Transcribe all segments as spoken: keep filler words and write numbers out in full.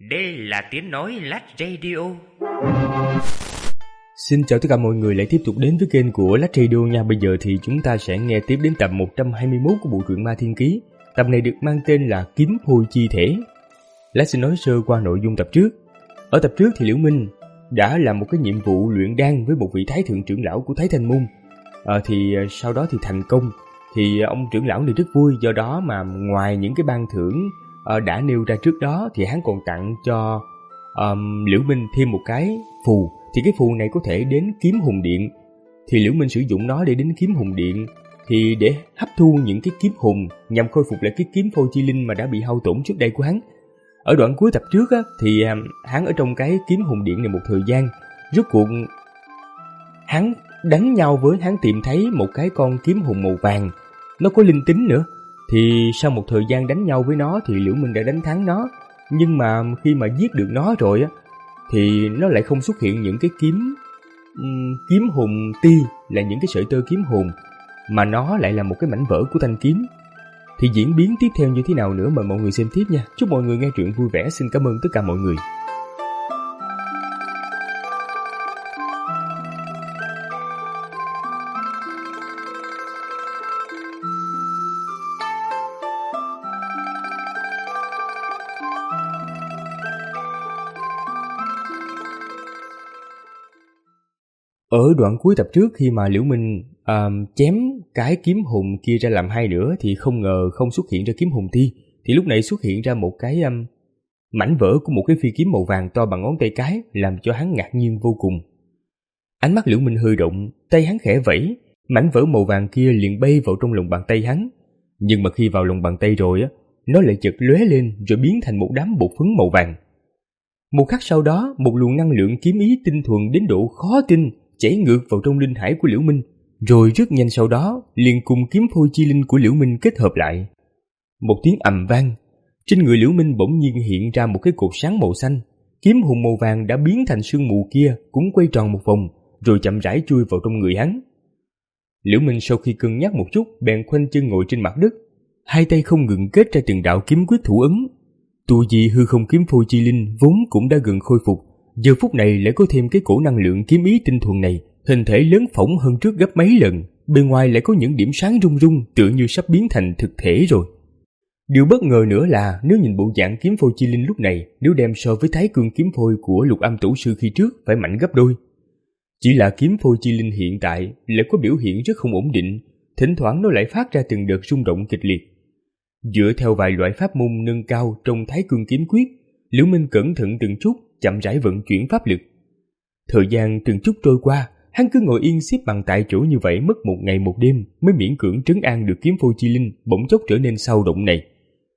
Đây là tiếng nói Lát Radio. Xin chào tất cả mọi người lại tiếp tục đến với kênh của Lát Radio nha. Bây giờ thì chúng ta sẽ nghe tiếp đến tập một trăm hai mươi mốt của bộ truyện Ma Thiên Ký. Tập này được mang tên là Kiếm Phôi Chi Thể. Lát xin nói sơ qua nội dung tập trước. Ở tập trước thì Liễu Minh đã làm một cái nhiệm vụ luyện đan với một vị Thái Thượng trưởng lão của Thái Thanh Môn. À, thì sau đó thì thành công. Thì ông trưởng lão này rất vui, do đó mà ngoài những cái ban thưởng uh, đã nêu ra trước đó thì hắn còn tặng cho um, Liễu Minh thêm một cái phù. Thì cái phù này có thể đến Kiếm Hùng Điện. Thì Liễu Minh sử dụng nó để đến Kiếm Hùng Điện, thì để hấp thu những cái kiếm hùng nhằm khôi phục lại cái kiếm phôi chi linh mà đã bị hao tổn trước đây của hắn. Ở đoạn cuối tập trước á, thì um, hắn ở trong cái Kiếm Hùng Điện này một thời gian, rốt cuộc hắn đánh nhau với, hắn tìm thấy một cái con kiếm hùng màu vàng, nó có linh tính nữa. Thì sau một thời gian đánh nhau với nó thì Liễu Minh đã đánh thắng nó. Nhưng mà khi mà giết được nó rồi á, thì nó lại không xuất hiện những cái kiếm um, kiếm hùng ti, là những cái sợi tơ kiếm hùng, mà nó lại là một cái mảnh vỡ của thanh kiếm. Thì diễn biến tiếp theo như thế nào nữa mời mọi người xem tiếp nha. Chúc mọi người nghe truyện vui vẻ. Xin cảm ơn tất cả mọi người. Ở đoạn cuối tập trước, khi mà Liễu Minh uh, chém cái kiếm hùng kia ra làm hai nữa, thì không ngờ không xuất hiện ra kiếm hùng ti. Thì lúc này xuất hiện ra một cái um, mảnh vỡ của một cái phi kiếm màu vàng to bằng ngón tay cái, làm cho hắn ngạc nhiên vô cùng. Ánh mắt Liễu Minh hơi động, tay hắn khẽ vẫy, mảnh vỡ màu vàng kia liền bay vào trong lòng bàn tay hắn. Nhưng mà khi vào lòng bàn tay rồi á, nó lại chợt lóe lên rồi biến thành một đám bột phấn màu vàng. Một khắc sau đó, một luồng năng lượng kiếm ý tinh thuần đến độ khó tin chảy ngược vào trong linh hải của Liễu Minh, rồi rất nhanh sau đó liền cùng kiếm phôi chi linh của Liễu Minh kết hợp lại. Một tiếng ầm vang, trên người Liễu Minh bỗng nhiên hiện ra một cái cột sáng màu xanh. Kiếm hùng màu vàng đã biến thành sương mù kia cũng quay tròn một vòng, rồi chậm rãi chui vào trong người hắn. Liễu Minh sau khi cân nhắc một chút, bèn khoanh chân ngồi trên mặt đất, hai tay không ngừng kết ra từng đạo kiếm quyết thủ ấn. Tu vi hư không kiếm phôi chi linh vốn cũng đã gần khôi phục, giờ phút này lại có thêm cái cổ năng lượng kiếm ý tinh thuần này, hình thể lớn phỏng hơn trước gấp mấy lần, bên ngoài lại có những điểm sáng rung rung, tựa như sắp biến thành thực thể rồi. Điều bất ngờ nữa là nếu nhìn bộ dạng kiếm phôi chi linh lúc này, nếu đem so với Thái Cương kiếm phôi của Lục Âm Tổ sư khi trước, phải mạnh gấp đôi. Chỉ là kiếm phôi chi linh hiện tại lại có biểu hiện rất không ổn định, thỉnh thoảng nó lại phát ra từng đợt rung động kịch liệt. Dựa theo vài loại pháp môn nâng cao trong Thái Cương kiếm quyết, Liễu Minh cẩn thận từng chút chậm rãi vận chuyển pháp lực. Thời gian từng chút trôi qua, hắn cứ ngồi yên xếp bằng tại chỗ như vậy mất một ngày một đêm mới miễn cưỡng trấn an được kiếm phôi chi linh bỗng chốc trở nên sao động này.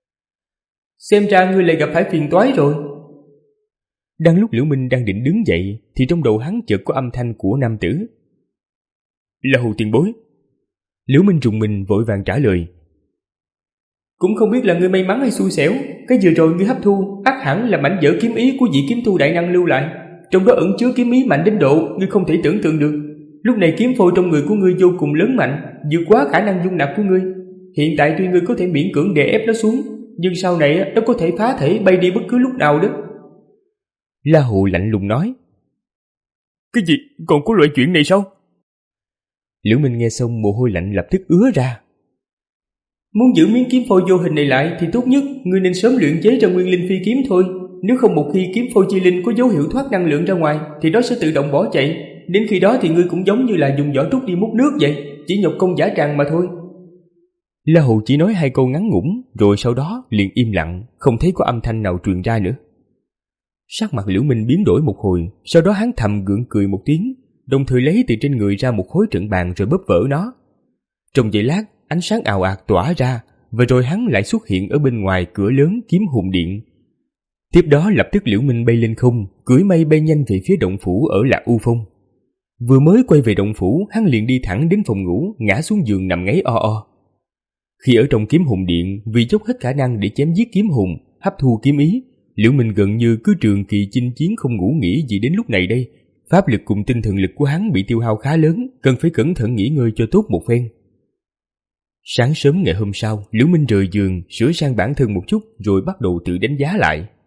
Xem ra ngươi lại gặp phải phiền toái rồi. Đang lúc Liễu Minh đang định đứng dậy thì trong đầu hắn chợt có âm thanh của nam tử. Là Hồ tiền bối. Liễu Minh rùng mình vội vàng trả lời. Cũng không biết là ngươi may mắn hay xui xẻo, cái vừa rồi ngươi hấp thu ắt hẳn là mảnh vỡ kiếm ý của vị kiếm tu đại năng lưu lại, trong đó ẩn chứa kiếm ý mạnh đến độ ngươi không thể tưởng tượng được. Lúc này kiếm phôi trong người của ngươi vô cùng lớn mạnh, vượt quá khả năng dung nạp của ngươi. Hiện tại tuy ngươi có thể miễn cưỡng đè ép nó xuống, nhưng sau này nó có thể phá thể bay đi bất cứ lúc nào đó. La Hụ lạnh lùng nói. Cái gì? Còn có loại chuyện này sao? Liễu Minh nghe xong mồ hôi lạnh lập tức ứa ra. Muốn giữ miếng kiếm phôi vô hình này lại thì tốt nhất ngươi nên sớm luyện chế ra nguyên linh phi kiếm thôi. Nếu không, một khi kiếm phôi chi linh có dấu hiệu thoát năng lượng ra ngoài thì nó sẽ tự động bỏ chạy. Đến khi đó thì ngươi cũng giống như là dùng vỏ trúc đi múc nước vậy, chỉ nhọc công giả tràng mà thôi. La Hù chỉ nói hai câu ngắn ngủn, rồi sau đó liền im lặng, không thấy có âm thanh nào truyền ra nữa. Sắc mặt Liễu Minh biến đổi một hồi, sau đó hắn thầm gượng cười một tiếng, đồng thời lấy từ trên người ra một khối trận bàn rồi bóp vỡ nó. Trong giây lát, ánh sáng ào ạt tỏa ra, và rồi hắn lại xuất hiện ở bên ngoài cửa lớn Kiếm Hùng Điện. Tiếp đó lập tức Liễu Minh bay lên không, cưỡi mây bay nhanh về phía động phủ ở Lạc U Phong. Vừa mới quay về động phủ, hắn liền đi thẳng đến phòng ngủ, ngã xuống giường nằm ngáy o o. Khi ở trong Kiếm Hùng Điện, vì dốc hết khả năng để chém giết kiếm hùng, hấp thu kiếm ý, Liễu Minh gần như cứ trường kỳ chinh chiến không ngủ nghỉ gì đến lúc này đây. Pháp lực cùng tinh thần lực của hắn bị tiêu hao khá lớn, cần phải cẩn thận nghỉ ngơi cho tốt một phen. Sáng sớm ngày hôm sau, Liễu Minh rời giường, sửa sang bản thân một chút rồi bắt đầu tự đánh giá lại.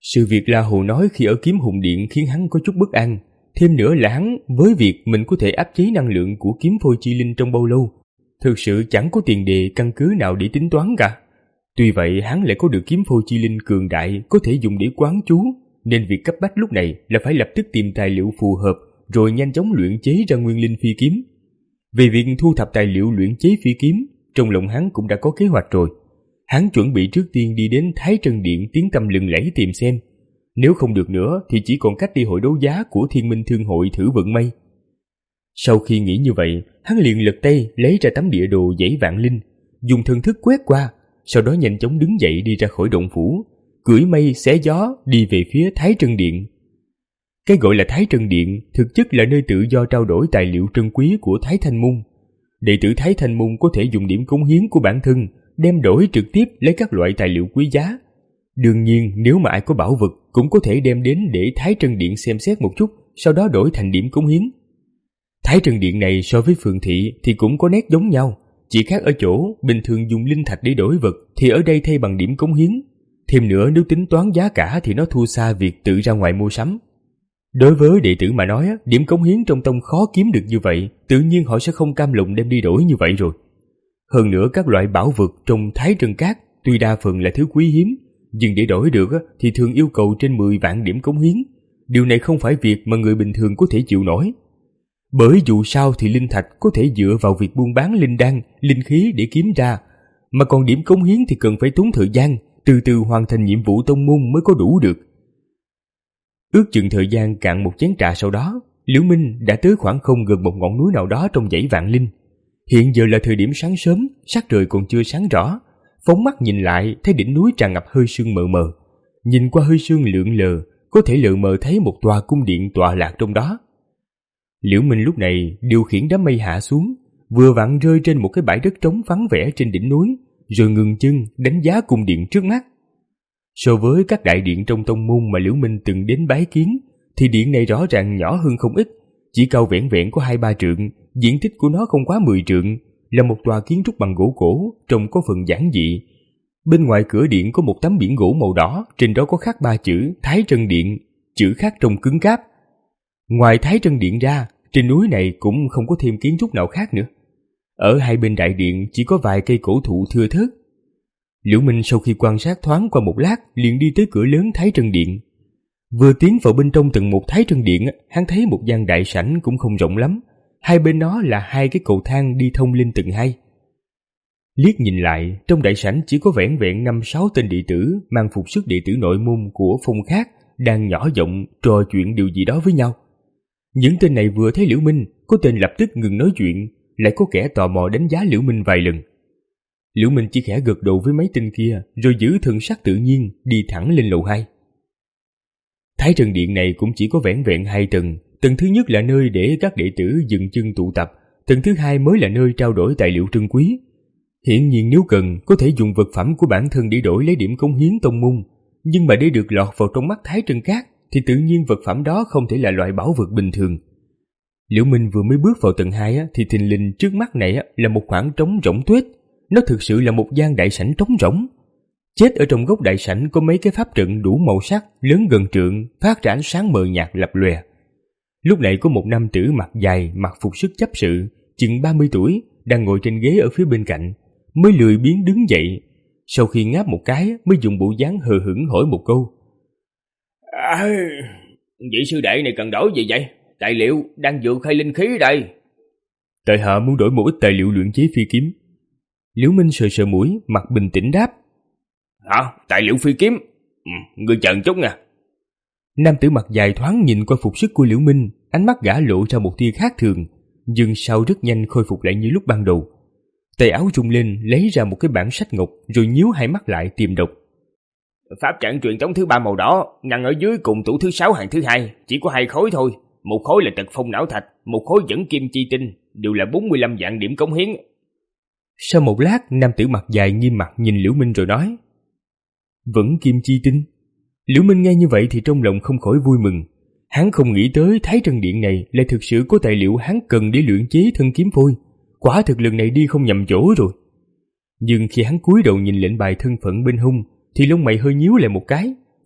Sự việc La Hồ nói khi ở Kiếm Hùng Điện khiến hắn có chút bất an. Thêm nữa là hắn với việc mình có thể áp chế năng lượng của kiếm phôi chi linh trong bao lâu, thực sự chẳng có tiền đề căn cứ nào để tính toán cả. Tuy vậy hắn lại có được kiếm phôi chi linh cường đại có thể dùng để quán chú, nên việc cấp bách lúc này là phải lập tức tìm tài liệu phù hợp rồi nhanh chóng luyện chế ra nguyên linh phi kiếm. Về việc thu thập tài liệu luyện chế phi kiếm, trong lòng hắn cũng đã có kế hoạch rồi. Hắn chuẩn bị trước tiên đi đến Thái Trân Điện tiếng tăm lừng lẫy tìm xem. Nếu không được nữa thì chỉ còn cách đi hội đấu giá của Thiên Minh Thương hội thử vận may. Sau khi nghĩ như vậy, hắn liền lật tay lấy ra tấm địa đồ dãy Vạn Linh, dùng thần thức quét qua, sau đó nhanh chóng đứng dậy đi ra khỏi động phủ, cưỡi mây xé gió đi về phía Thái Trân Điện. Cái gọi là Thái Trân Điện thực chất là nơi tự do trao đổi tài liệu trân quý của Thái Thanh Môn. Đệ tử Thái Thanh Môn có thể dùng điểm cống hiến của bản thân đem đổi trực tiếp lấy các loại tài liệu quý giá. Đương nhiên nếu mà ai có bảo vật cũng có thể đem đến để Thái Trân Điện xem xét một chút, sau đó đổi thành điểm cống hiến. Thái Trân Điện này so với Phường Thị thì cũng có nét giống nhau, chỉ khác ở chỗ bình thường dùng linh thạch để đổi vật thì ở đây thay bằng điểm cống hiến. Thêm nữa nếu tính toán giá cả thì nó thua xa việc tự ra ngoài mua sắm. Đối với đệ tử mà nói, điểm cống hiến trong tông khó kiếm được như vậy, tự nhiên họ sẽ không cam lòng đem đi đổi như vậy rồi. Hơn nữa các loại bảo vật trong Thái Trân Cát tuy đa phần là thứ quý hiếm, nhưng để đổi được thì thường yêu cầu trên mười vạn điểm cống hiến. Điều này không phải việc mà người bình thường có thể chịu nổi. Bởi dù sao thì linh thạch có thể dựa vào việc buôn bán linh đan, linh khí để kiếm ra, mà còn điểm cống hiến thì cần phải tốn thời gian, từ từ hoàn thành nhiệm vụ tông môn mới có đủ được. Ước chừng thời gian cạn một chén trà sau đó, Liễu Minh đã tới khoảng không gần một ngọn núi nào đó trong dãy Vạn Linh. Hiện giờ là thời điểm sáng sớm, sắc trời còn chưa sáng rõ. Phóng mắt nhìn lại thấy đỉnh núi tràn ngập hơi sương mờ mờ. Nhìn qua hơi sương lượn lờ, có thể lờ mờ thấy một tòa cung điện tọa lạc trong đó. Liễu Minh lúc này điều khiển đám mây hạ xuống, vừa vặn rơi trên một cái bãi đất trống vắng vẻ trên đỉnh núi, rồi ngừng chân đánh giá cung điện trước mắt. So với các đại điện trong tông môn mà Liễu Minh từng đến bái kiến, thì điện này rõ ràng nhỏ hơn không ít, chỉ cao vẻn vẹn có hai ba trượng, diện tích của nó không quá mười trượng, là một tòa kiến trúc bằng gỗ cổ, trông có phần giản dị. Bên ngoài cửa điện có một tấm biển gỗ màu đỏ, trên đó có khắc ba chữ Thái Trân Điện, chữ khắc trông cứng cáp. Ngoài Thái Trân Điện ra, trên núi này cũng không có thêm kiến trúc nào khác nữa. Ở hai bên đại điện chỉ có vài cây cổ thụ thưa thớt. Liễu Minh sau khi quan sát thoáng qua một lát liền đi tới cửa lớn Thái Trân Điện. Vừa tiến vào bên trong tầng một Thái Trân Điện, hắn thấy một gian đại sảnh cũng không rộng lắm, hai bên nó là hai cái cầu thang đi thông lên tầng hai. Liếc nhìn lại, trong đại sảnh chỉ có vẻn vẹn năm sáu tên đệ tử mang phục sức đệ tử nội môn của phong khác đang nhỏ giọng trò chuyện điều gì đó với nhau. Những tên này vừa thấy Liễu Minh, có tên lập tức ngừng nói chuyện, lại có kẻ tò mò đánh giá Liễu Minh vài lần. Liễu Minh chỉ khẽ gật đầu với mấy tên kia, rồi giữ thần sắc tự nhiên đi thẳng lên lầu hai. Thái Trân Điện này cũng chỉ có vẻn vẹn hai tầng. Tầng thứ nhất là nơi để các đệ tử dừng chân tụ tập, tầng thứ hai mới là nơi trao đổi tài liệu trân quý. Hiển nhiên nếu cần, có thể dùng vật phẩm của bản thân để đổi lấy điểm cống hiến tông môn, nhưng mà để được lọt vào trong mắt Thái Trân Cát thì tự nhiên vật phẩm đó không thể là loại bảo vật bình thường. Liễu Minh vừa mới bước vào tầng hai thì thình lình trước mắt này là một khoảng trống rỗng tuếch. Nó thực sự là một gian đại sảnh trống rỗng. Chết ở trong góc đại sảnh có mấy cái pháp trận đủ màu sắc, lớn gần trượng, phát ra ánh sáng mờ nhạt lập lòe. Lúc này có một nam tử mặt dài, mặc phục sức chấp sự, chừng ba mươi tuổi, đang ngồi trên ghế ở phía bên cạnh, mới lười biếng đứng dậy. Sau khi ngáp một cái, mới dùng bộ dáng hờ hững hỏi một câu. À, vị sư đệ này cần đổi gì vậy? Tài liệu đang dược hay linh khí đây? Tại hạ muốn đổi một ít tài liệu luyện chế phi kiếm. Liễu Minh sờ sờ mũi, mặt bình tĩnh đáp. Hả? Tài liệu phi kiếm? Ừ, ngươi chờ chút nha. Nam tử mặt dài thoáng nhìn qua phục sức của Liễu Minh, ánh mắt gã lộ ra một tia khác thường, nhưng sau rất nhanh khôi phục lại như lúc ban đầu. Tay áo rung lên, lấy ra một cái bản sách ngọc, rồi nhíu hai mắt lại tìm đọc. Pháp trận truyền tống thứ ba màu đỏ, nằm ở dưới cùng tủ thứ sáu hàng thứ hai, chỉ có hai khối thôi. Một khối là tật phong não thạch, một khối dẫn kim chi tinh, đều là bốn mươi lăm vạn điểm cống hiến. Sau một lát, nam tử mặt dài nghiêm mặt nhìn Liễu Minh rồi nói. Vẫn kim chi tinh. Liễu Minh nghe như vậy thì trong lòng không khỏi vui mừng. Hắn không nghĩ tới Thái Trân Điện này lại thực sự có tài liệu hắn cần để luyện chế thân kiếm phôi. Quả thực lần này đi không nhầm chỗ rồi. Nhưng khi hắn cúi đầu nhìn lệnh bài thân phận bên hông thì lông mày hơi nhíu lại một cái,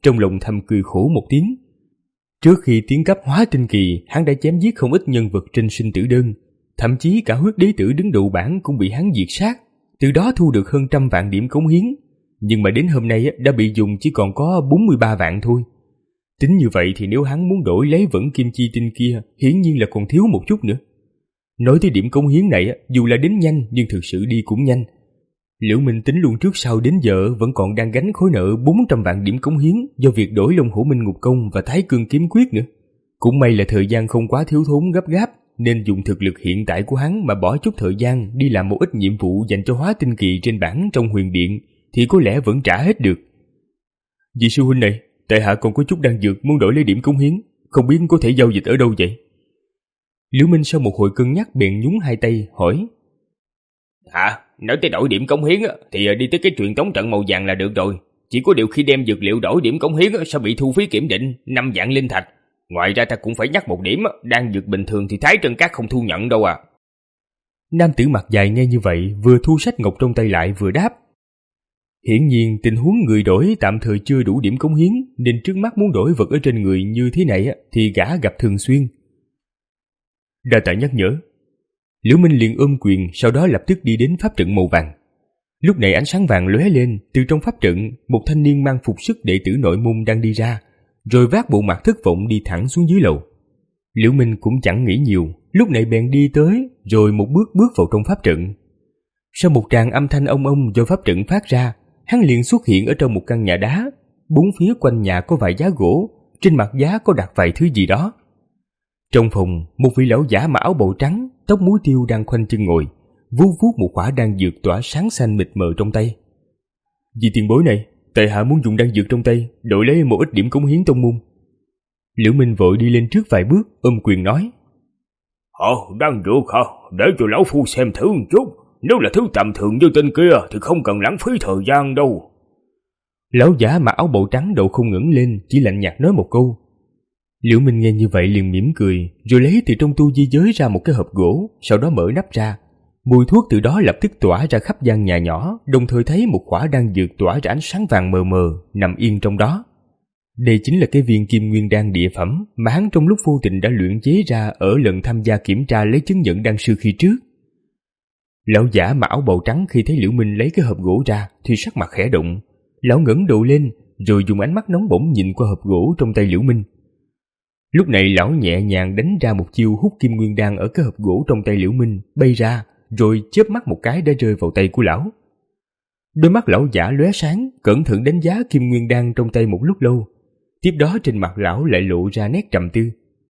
trong lòng thầm cười khổ một tiếng. Trước khi tiến cấp hóa tinh kỳ, hắn đã chém giết không ít nhân vật trên sinh tử đơn, thậm chí cả huyết đế tử đứng đầu bảng cũng bị hắn diệt sát, từ đó thu được hơn trăm vạn điểm cống hiến. Nhưng mà đến hôm nay đã bị dùng chỉ còn có bốn mươi ba vạn thôi. Tính như vậy thì nếu hắn muốn đổi lấy vẫn kim chi tinh kia, hiển nhiên là còn thiếu một chút nữa. Nói tới điểm cống hiến này, dù là đến nhanh nhưng thực sự đi cũng nhanh. Liễu Minh tính luôn trước sau đến giờ vẫn còn đang gánh khối nợ bốn trăm vạn điểm cống hiến do việc đổi Long Hổ Minh Ngục Công và Thái Cương Kiếm Quyết nữa. Cũng may là thời gian không quá thiếu thốn gấp gáp, nên dùng thực lực hiện tại của hắn mà bỏ chút thời gian đi làm một ít nhiệm vụ dành cho hóa tinh kỳ trên bảng trong huyền điện thì có lẽ vẫn trả hết được. Vị sư huynh này, tại hạ còn có chút đan dược muốn đổi lấy điểm cống hiến, không biết có thể giao dịch ở đâu vậy? Liễu Minh sau một hồi cân nhắc bèn nhún hai tay hỏi. Hả? Nói tới đổi điểm cống hiến thì đi tới cái truyền tống trận màu vàng là được rồi. Chỉ có điều khi đem dược liệu đổi điểm cống hiến sẽ bị thu phí kiểm định năm vạn linh thạch. Ngoài ra ta cũng phải nhắc một điểm, đan dược bình thường thì Thái Trân Các không thu nhận đâu à. Nam tử mặt dài nghe như vậy, vừa thu sách ngọc trong tay lại vừa đáp. Hiển nhiên tình huống người đổi tạm thời chưa đủ điểm cống hiến, nên trước mắt muốn đổi vật ở trên người như thế này thì gã gặp thường xuyên. Đa tạ nhắc nhở. Liễu Minh liền ôm quyền, sau đó lập tức đi đến pháp trận màu vàng. Lúc này ánh sáng vàng lóe lên, từ trong pháp trận, một thanh niên mang phục sức đệ tử nội môn đang đi ra, rồi vác bộ mặt thất vọng đi thẳng xuống dưới lầu. Liễu Minh cũng chẳng nghĩ nhiều, lúc này bèn đi tới, rồi một bước bước vào trong pháp trận. Sau một tràng âm thanh ông ông do pháp trận phát ra, hắn liền xuất hiện ở trong một căn nhà đá. Bốn phía quanh nhà có vài giá gỗ, trên mặt giá có đặt vài thứ gì đó. Trong phòng, một vị lão giả mặc áo bào trắng, tóc muối tiêu đang khoanh chân ngồi, vuốt vuốt một quả đan dược tỏa sáng xanh mịt mờ trong tay. Vị tiền bối này, tại hạ muốn dùng đan dược trong tay đổi lấy một ít điểm cống hiến tông môn. Liễu Minh vội đi lên trước vài bước, ôm quyền nói. Ồ, đan dược hả? Để cho lão phu xem thử một chút. Nếu là thứ tầm thường như tên kia thì không cần lãng phí thời gian đâu. Lão giả mặc áo bào trắng đầu không ngẩng lên, chỉ lạnh nhạt nói một câu. Liễu Minh nghe như vậy liền mỉm cười, rồi lấy từ trong tu di giới ra một cái hộp gỗ, sau đó mở nắp ra. Mùi thuốc từ đó lập tức tỏa ra khắp gian nhà nhỏ, đồng thời thấy một quả đan dược tỏa ra ánh sáng vàng mờ mờ nằm yên trong đó. Đây chính là cái viên kim nguyên đan địa phẩm mà hắn trong lúc vô tình đã luyện chế ra ở lần tham gia kiểm tra lấy chứng nhận đan sư khi trước. Lão giả mặc áo bào trắng khi thấy Liễu Minh lấy cái hộp gỗ ra thì sắc mặt khẽ động. Lão ngẩng đầu lên, rồi dùng ánh mắt nóng bỏng nhìn qua hộp gỗ trong tay Liễu Minh. Lúc này lão nhẹ nhàng đánh ra một chiêu hút kim nguyên đan ở cái hộp gỗ trong tay Liễu Minh bay ra, rồi chớp mắt một cái đã rơi vào tay của lão. Đôi mắt lão giả lóe sáng, cẩn thận đánh giá kim nguyên đan trong tay một lúc lâu. Tiếp đó trên mặt lão lại lộ ra nét trầm tư.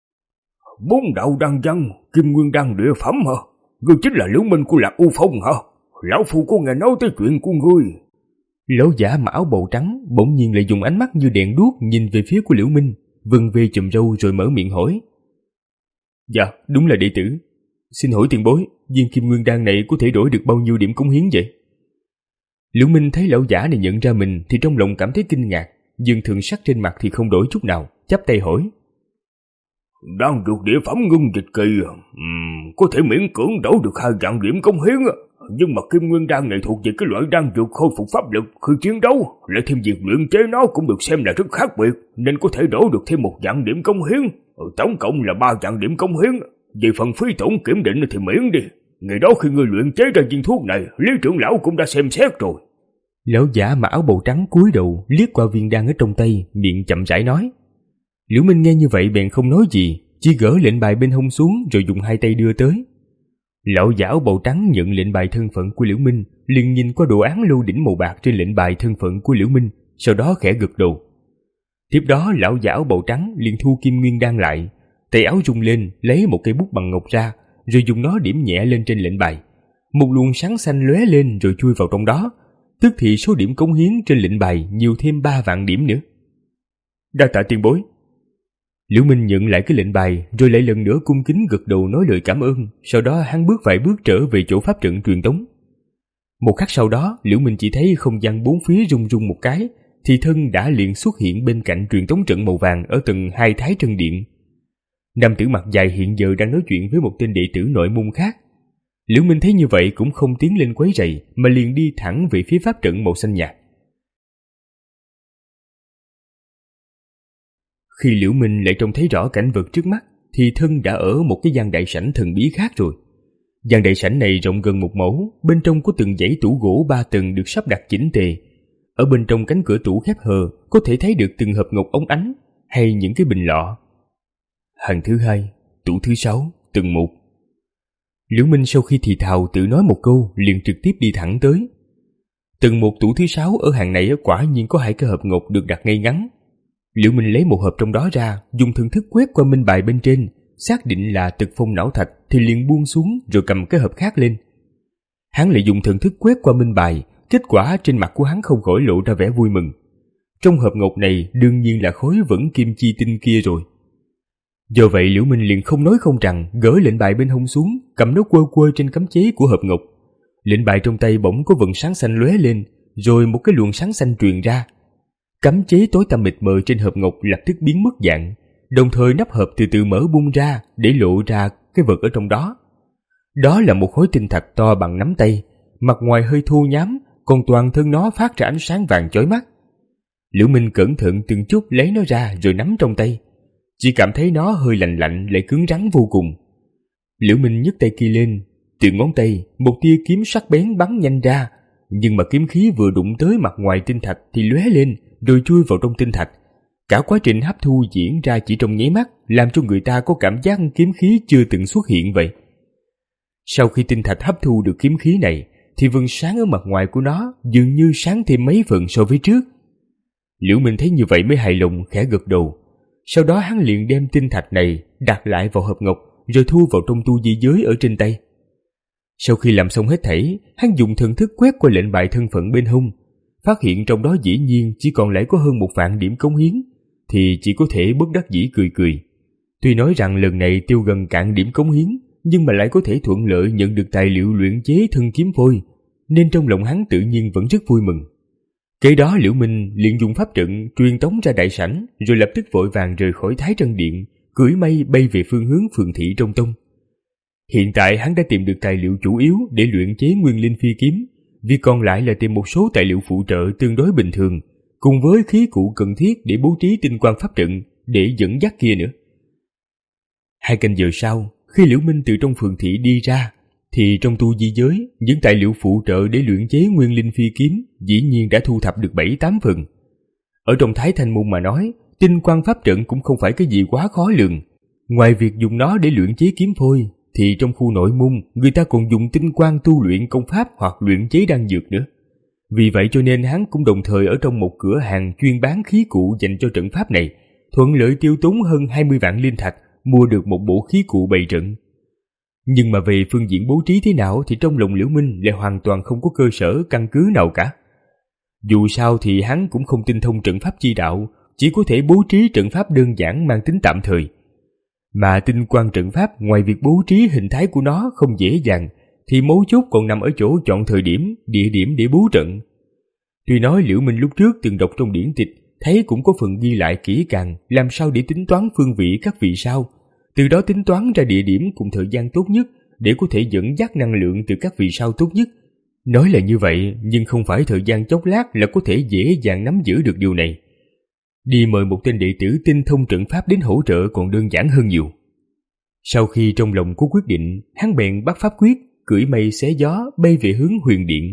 Bốn đạo đan văn, kim nguyên đan địa phẩm hả? Ngươi chính là Liễu Minh của Lạc U Phong hả? Lão phu có nghe nói tới chuyện của ngươi. Lão giả mặc áo bào trắng bỗng nhiên lại dùng ánh mắt như đèn đuốc nhìn về phía của Liễu Minh, vân vê chùm râu rồi mở miệng hỏi. Dạ, đúng là đệ tử. Xin hỏi tiền bối, viên kim nguyên đan này có thể đổi được bao nhiêu điểm cống hiến vậy? Liễu Minh thấy lão giả này nhận ra mình thì trong lòng cảm thấy kinh ngạc, nhưng thường sắc trên mặt thì không đổi chút nào, chắp tay hỏi. Đan dược địa phẩm ngưng dịch kỳ, uhm, có thể miễn cưỡng đổi được hai vạn điểm cống hiến, nhưng mà kim nguyên đan này thuộc về cái loại đan dược khôi phục pháp lực khi chiến đấu, lại thêm việc luyện chế nó cũng được xem là rất khác biệt, nên có thể đổi được thêm một vạn điểm cống hiến, tổng cộng là ba vạn điểm cống hiến. Về phần phí tổn kiểm định thì miễn đi. Ngày đó khi ngươi luyện chế ra viên thuốc này, Lý trưởng lão cũng đã xem xét rồi. Lão giả mặc áo bào trắng cúi đầu liếc qua viên đan ở trong tay, miệng chậm rãi nói. Liễu Minh nghe như vậy bèn không nói gì, chỉ gỡ lệnh bài bên hông xuống rồi dùng hai tay đưa tới. Lão giả áo bào trắng nhận lệnh bài thân phận của Liễu Minh, liền nhìn qua đồ án lô đỉnh màu bạc trên lệnh bài thân phận của Liễu Minh, sau đó khẽ gật đầu. Tiếp đó lão giả áo bào trắng liền thu kim nguyên đan lại, tay áo rung lên lấy một cây bút bằng ngọc ra, rồi dùng nó điểm nhẹ lên trên lệnh bài. Một luồng sáng xanh lóe lên rồi chui vào trong đó, tức thì số điểm cống hiến trên lệnh bài nhiều thêm ba vạn điểm nữa. Đa tạ tiền bối. Liễu Minh nhận lại cái lệnh bài rồi lại lần nữa cung kính gật đầu nói lời cảm ơn, sau đó hắn bước vài bước trở về chỗ pháp trận truyền tống. Một khắc sau đó, Liễu Minh chỉ thấy không gian bốn phía rung rung một cái, thì thân đã liền xuất hiện bên cạnh truyền tống trận màu vàng ở tầng hai Thái Trân Điện. Nam tử mặt dài hiện giờ đang nói chuyện với một tên đệ tử nội môn khác. Liễu Minh thấy như vậy cũng không tiến lên quấy rầy, mà liền đi thẳng về phía pháp trận màu xanh nhạt. Khi Liễu Minh lại trông thấy rõ cảnh vật trước mắt thì thân đã ở một cái gian đại sảnh thần bí khác rồi. Gian đại sảnh này rộng gần một mẫu, bên trong có từng dãy tủ gỗ ba tầng được sắp đặt chỉnh tề. Ở bên trong cánh cửa tủ khép hờ có thể thấy được từng hộp ngọc óng ánh hay những cái bình lọ. Hàng thứ hai, tủ thứ sáu, tầng một. Liễu Minh sau khi thì thào tự nói một câu liền trực tiếp đi thẳng tới. Tầng một tủ thứ sáu ở hàng này quả nhiên có hai cái hộp ngọc được đặt ngay ngắn. Liễu Minh lấy một hộp trong đó ra, dùng thần thức quét qua minh bài bên trên, xác định là Tật Phong não thạch thì liền buông xuống rồi cầm cái hộp khác lên. Hắn lại dùng thần thức quét qua minh bài, kết quả trên mặt của hắn không khỏi lộ ra vẻ vui mừng. Trong hộp ngọc này đương nhiên là khối vẫn kim chi tinh kia rồi. Do vậy Liễu Minh liền không nói không rằng gỡ lệnh bài bên hông xuống, cầm nó quơ quơ trên cấm chế của hộp ngọc. Lệnh bài trong tay bỗng có vầng sáng xanh lóe lên, rồi một cái luồng sáng xanh truyền ra. Cấm chế tối tăm mịt mờ trên hộp ngọc lập tức biến mất dạng, đồng thời nắp hộp từ từ mở bung ra để lộ ra cái vật ở trong đó. Đó là một khối tinh thạch to bằng nắm tay, mặt ngoài hơi thô nhám, còn toàn thân nó phát ra ánh sáng vàng chói mắt. Liễu Minh cẩn thận từng chút lấy nó ra rồi nắm trong tay, chỉ cảm thấy nó hơi lạnh lạnh lại cứng rắn vô cùng. Liễu Minh nhấc tay kia lên, từ ngón tay một tia kiếm sắc bén bắn nhanh ra, nhưng mà kiếm khí vừa đụng tới mặt ngoài tinh thạch thì lóe lên rồi chui vào trong tinh thạch. Cả quá trình hấp thu diễn ra chỉ trong nháy mắt, làm cho người ta có cảm giác kiếm khí chưa từng xuất hiện vậy. Sau khi tinh thạch hấp thu được kiếm khí này thì vầng sáng ở mặt ngoài của nó dường như sáng thêm mấy phần so với trước. Liễu Minh thấy như vậy mới hài lòng khẽ gật đầu. Sau đó hắn liền đem tinh thạch này đặt lại vào hộp ngọc rồi thu vào trong tu di giới ở trên tay. Sau khi làm xong hết thảy, hắn dùng thần thức quét qua lệnh bài thân phận bên hông, phát hiện trong đó dĩ nhiên chỉ còn lại có hơn một vạn điểm cống hiến, thì chỉ có thể bất đắc dĩ cười cười. Tuy nói rằng lần này tiêu gần cạn điểm cống hiến, nhưng mà lại có thể thuận lợi nhận được tài liệu luyện chế thân kiếm phôi, nên trong lòng hắn tự nhiên vẫn rất vui mừng. Kế đó Liễu Minh liền dùng pháp trận truyền tống ra đại sảnh, rồi lập tức vội vàng rời khỏi Thái Trân Điện, cưỡi mây bay về phương hướng Phường Thị trong tông. Hiện tại hắn đã tìm được tài liệu chủ yếu để luyện chế Nguyên Linh Phi Kiếm, việc còn lại là tìm một số tài liệu phụ trợ tương đối bình thường, cùng với khí cụ cần thiết để bố trí tinh quang pháp trận để dẫn dắt kia nữa. Hai canh giờ sau, khi Liễu Minh từ trong Phường Thị đi ra, thì trong tu di giới, những tài liệu phụ trợ để luyện chế Nguyên Linh Phi Kiếm dĩ nhiên đã thu thập được bảy tám phần. Ở trong Thái Thanh Môn mà nói, tinh quang pháp trận cũng không phải cái gì quá khó lường. Ngoài việc dùng nó để luyện chế kiếm phôi, thì trong khu nội môn người ta còn dùng tinh quang tu luyện công pháp hoặc luyện chế đan dược nữa. Vì vậy cho nên hắn cũng đồng thời ở trong một cửa hàng chuyên bán khí cụ dành cho trận pháp này, thuận lợi tiêu tốn hơn hai mươi vạn linh thạch mua được một bộ khí cụ bày trận. Nhưng mà về phương diện bố trí thế nào thì trong lòng Liễu Minh lại hoàn toàn không có cơ sở căn cứ nào cả. Dù sao thì hắn cũng không tinh thông trận pháp chi đạo, chỉ có thể bố trí trận pháp đơn giản mang tính tạm thời. Mà tinh quang trận pháp ngoài việc bố trí hình thái của nó không dễ dàng, thì mấu chốt còn nằm ở chỗ chọn thời điểm, địa điểm để bố trận. Tuy nói Liễu Minh lúc trước từng đọc trong điển tịch, thấy cũng có phần ghi lại kỹ càng làm sao để tính toán phương vị các vì sao, từ đó tính toán ra địa điểm cùng thời gian tốt nhất để có thể dẫn dắt năng lượng từ các vì sao tốt nhất. Nói là như vậy, nhưng không phải thời gian chốc lát là có thể dễ dàng nắm giữ được điều này. Đi mời một tên đệ tử tinh thông trận pháp đến hỗ trợ còn đơn giản hơn nhiều. Sau khi trong lòng có quyết định, hắn bèn bắt pháp quyết, cưỡi mây xé gió bay về hướng Huyền Điện.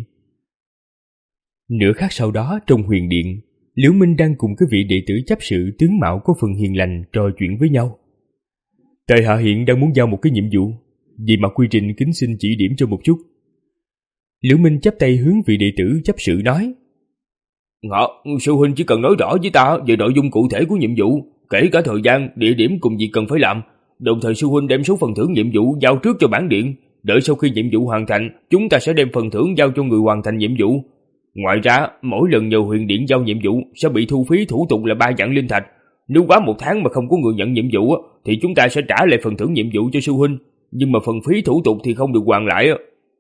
Nửa khắc sau đó trong Huyền Điện, Liễu Minh đang cùng cái vị đệ tử chấp sự tướng mạo có phần hiền lành trò chuyện với nhau. Tại hạ hiện đang muốn giao một cái nhiệm vụ, vì mặt quy trình kính xin chỉ điểm cho một chút. Liễu Minh chắp tay hướng vị đệ tử chấp sự nói: Ngọ, sư huynh chỉ cần nói rõ với ta về nội dung cụ thể của nhiệm vụ, kể cả thời gian, địa điểm cùng việc cần phải làm. Đồng thời sư huynh đem số phần thưởng nhiệm vụ giao trước cho bản điện, đợi sau khi nhiệm vụ hoàn thành, chúng ta sẽ đem phần thưởng giao cho người hoàn thành nhiệm vụ. Ngoài ra, mỗi lần nhờ Huyền Điện giao nhiệm vụ sẽ bị thu phí thủ tục là ba vạn linh thạch. Nếu quá một tháng mà không có người nhận nhiệm vụ thì chúng ta sẽ trả lại phần thưởng nhiệm vụ cho sư huynh, nhưng mà phần phí thủ tục thì không được hoàn lại.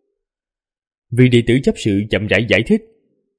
Vị đệ tử chấp sự chậm rãi giải thích: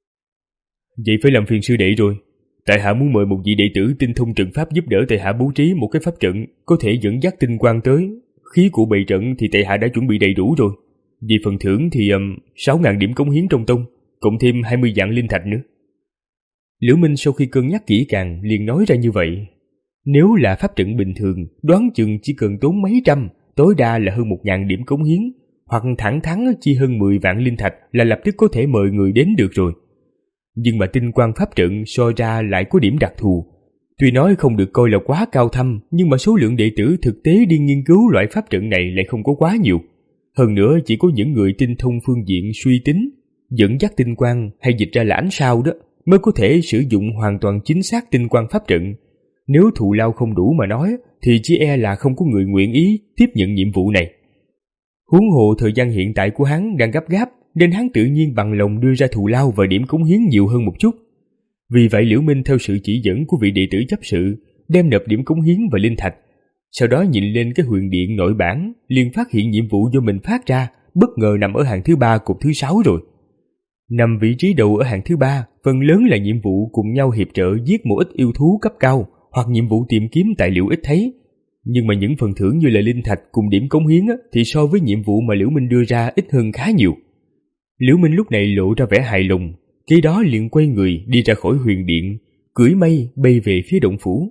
Vậy phải làm phiền sư đệ rồi. Tại hạ muốn mời một vị đệ tử tinh thông trận pháp giúp đỡ tại hạ bố trí một cái pháp trận có thể dẫn dắt tinh quang tới. Khí của bày trận thì tại hạ đã chuẩn bị đầy đủ rồi. Vì phần thưởng thì um, sáu ngàn điểm cống hiến trong tông, cộng thêm hai mươi vạn linh thạch nữa. Liễu Minh sau khi cân nhắc kỹ càng liền nói ra như vậy. Nếu là pháp trận bình thường, đoán chừng chỉ cần tốn mấy trăm, tối đa là hơn một ngàn điểm cống hiến, hoặc thẳng thắn chi hơn mười vạn linh thạch là lập tức có thể mời người đến được rồi. Nhưng mà tinh quang pháp trận so ra lại có điểm đặc thù. Tuy nói không được coi là quá cao thâm, nhưng mà số lượng đệ tử thực tế đi nghiên cứu loại pháp trận này lại không có quá nhiều. Hơn nữa chỉ có những người tinh thông phương diện suy tính, dẫn dắt tinh quang hay dịch ra là ánh sao đó mới có thể sử dụng hoàn toàn chính xác tinh quang pháp trận. Nếu thù lao không đủ mà nói thì chỉ e là không có người nguyện ý tiếp nhận nhiệm vụ này. Huống hồ thời gian hiện tại của hắn đang gấp gáp, nên hắn tự nhiên bằng lòng đưa ra thù lao và điểm cống hiến nhiều hơn một chút. Vì vậy Liễu Minh theo sự chỉ dẫn của vị đệ tử chấp sự, đem nộp điểm cống hiến và linh thạch. Sau đó nhìn lên cái huyền điện nội bản, liền phát hiện nhiệm vụ do mình phát ra bất ngờ nằm ở hàng thứ ba cột thứ sáu rồi. Nằm vị trí đầu ở hàng thứ ba, phần lớn là nhiệm vụ cùng nhau hiệp trợ giết một ít yêu thú cấp cao, hoặc nhiệm vụ tìm kiếm tài liệu ít thấy. Nhưng mà những phần thưởng như là linh thạch cùng điểm cống hiến á, thì so với nhiệm vụ mà Liễu Minh đưa ra ít hơn khá nhiều. Liễu Minh lúc này lộ ra vẻ hài lòng, kế đó liền quay người đi ra khỏi huyền điện, cưỡi mây bay về phía động phủ.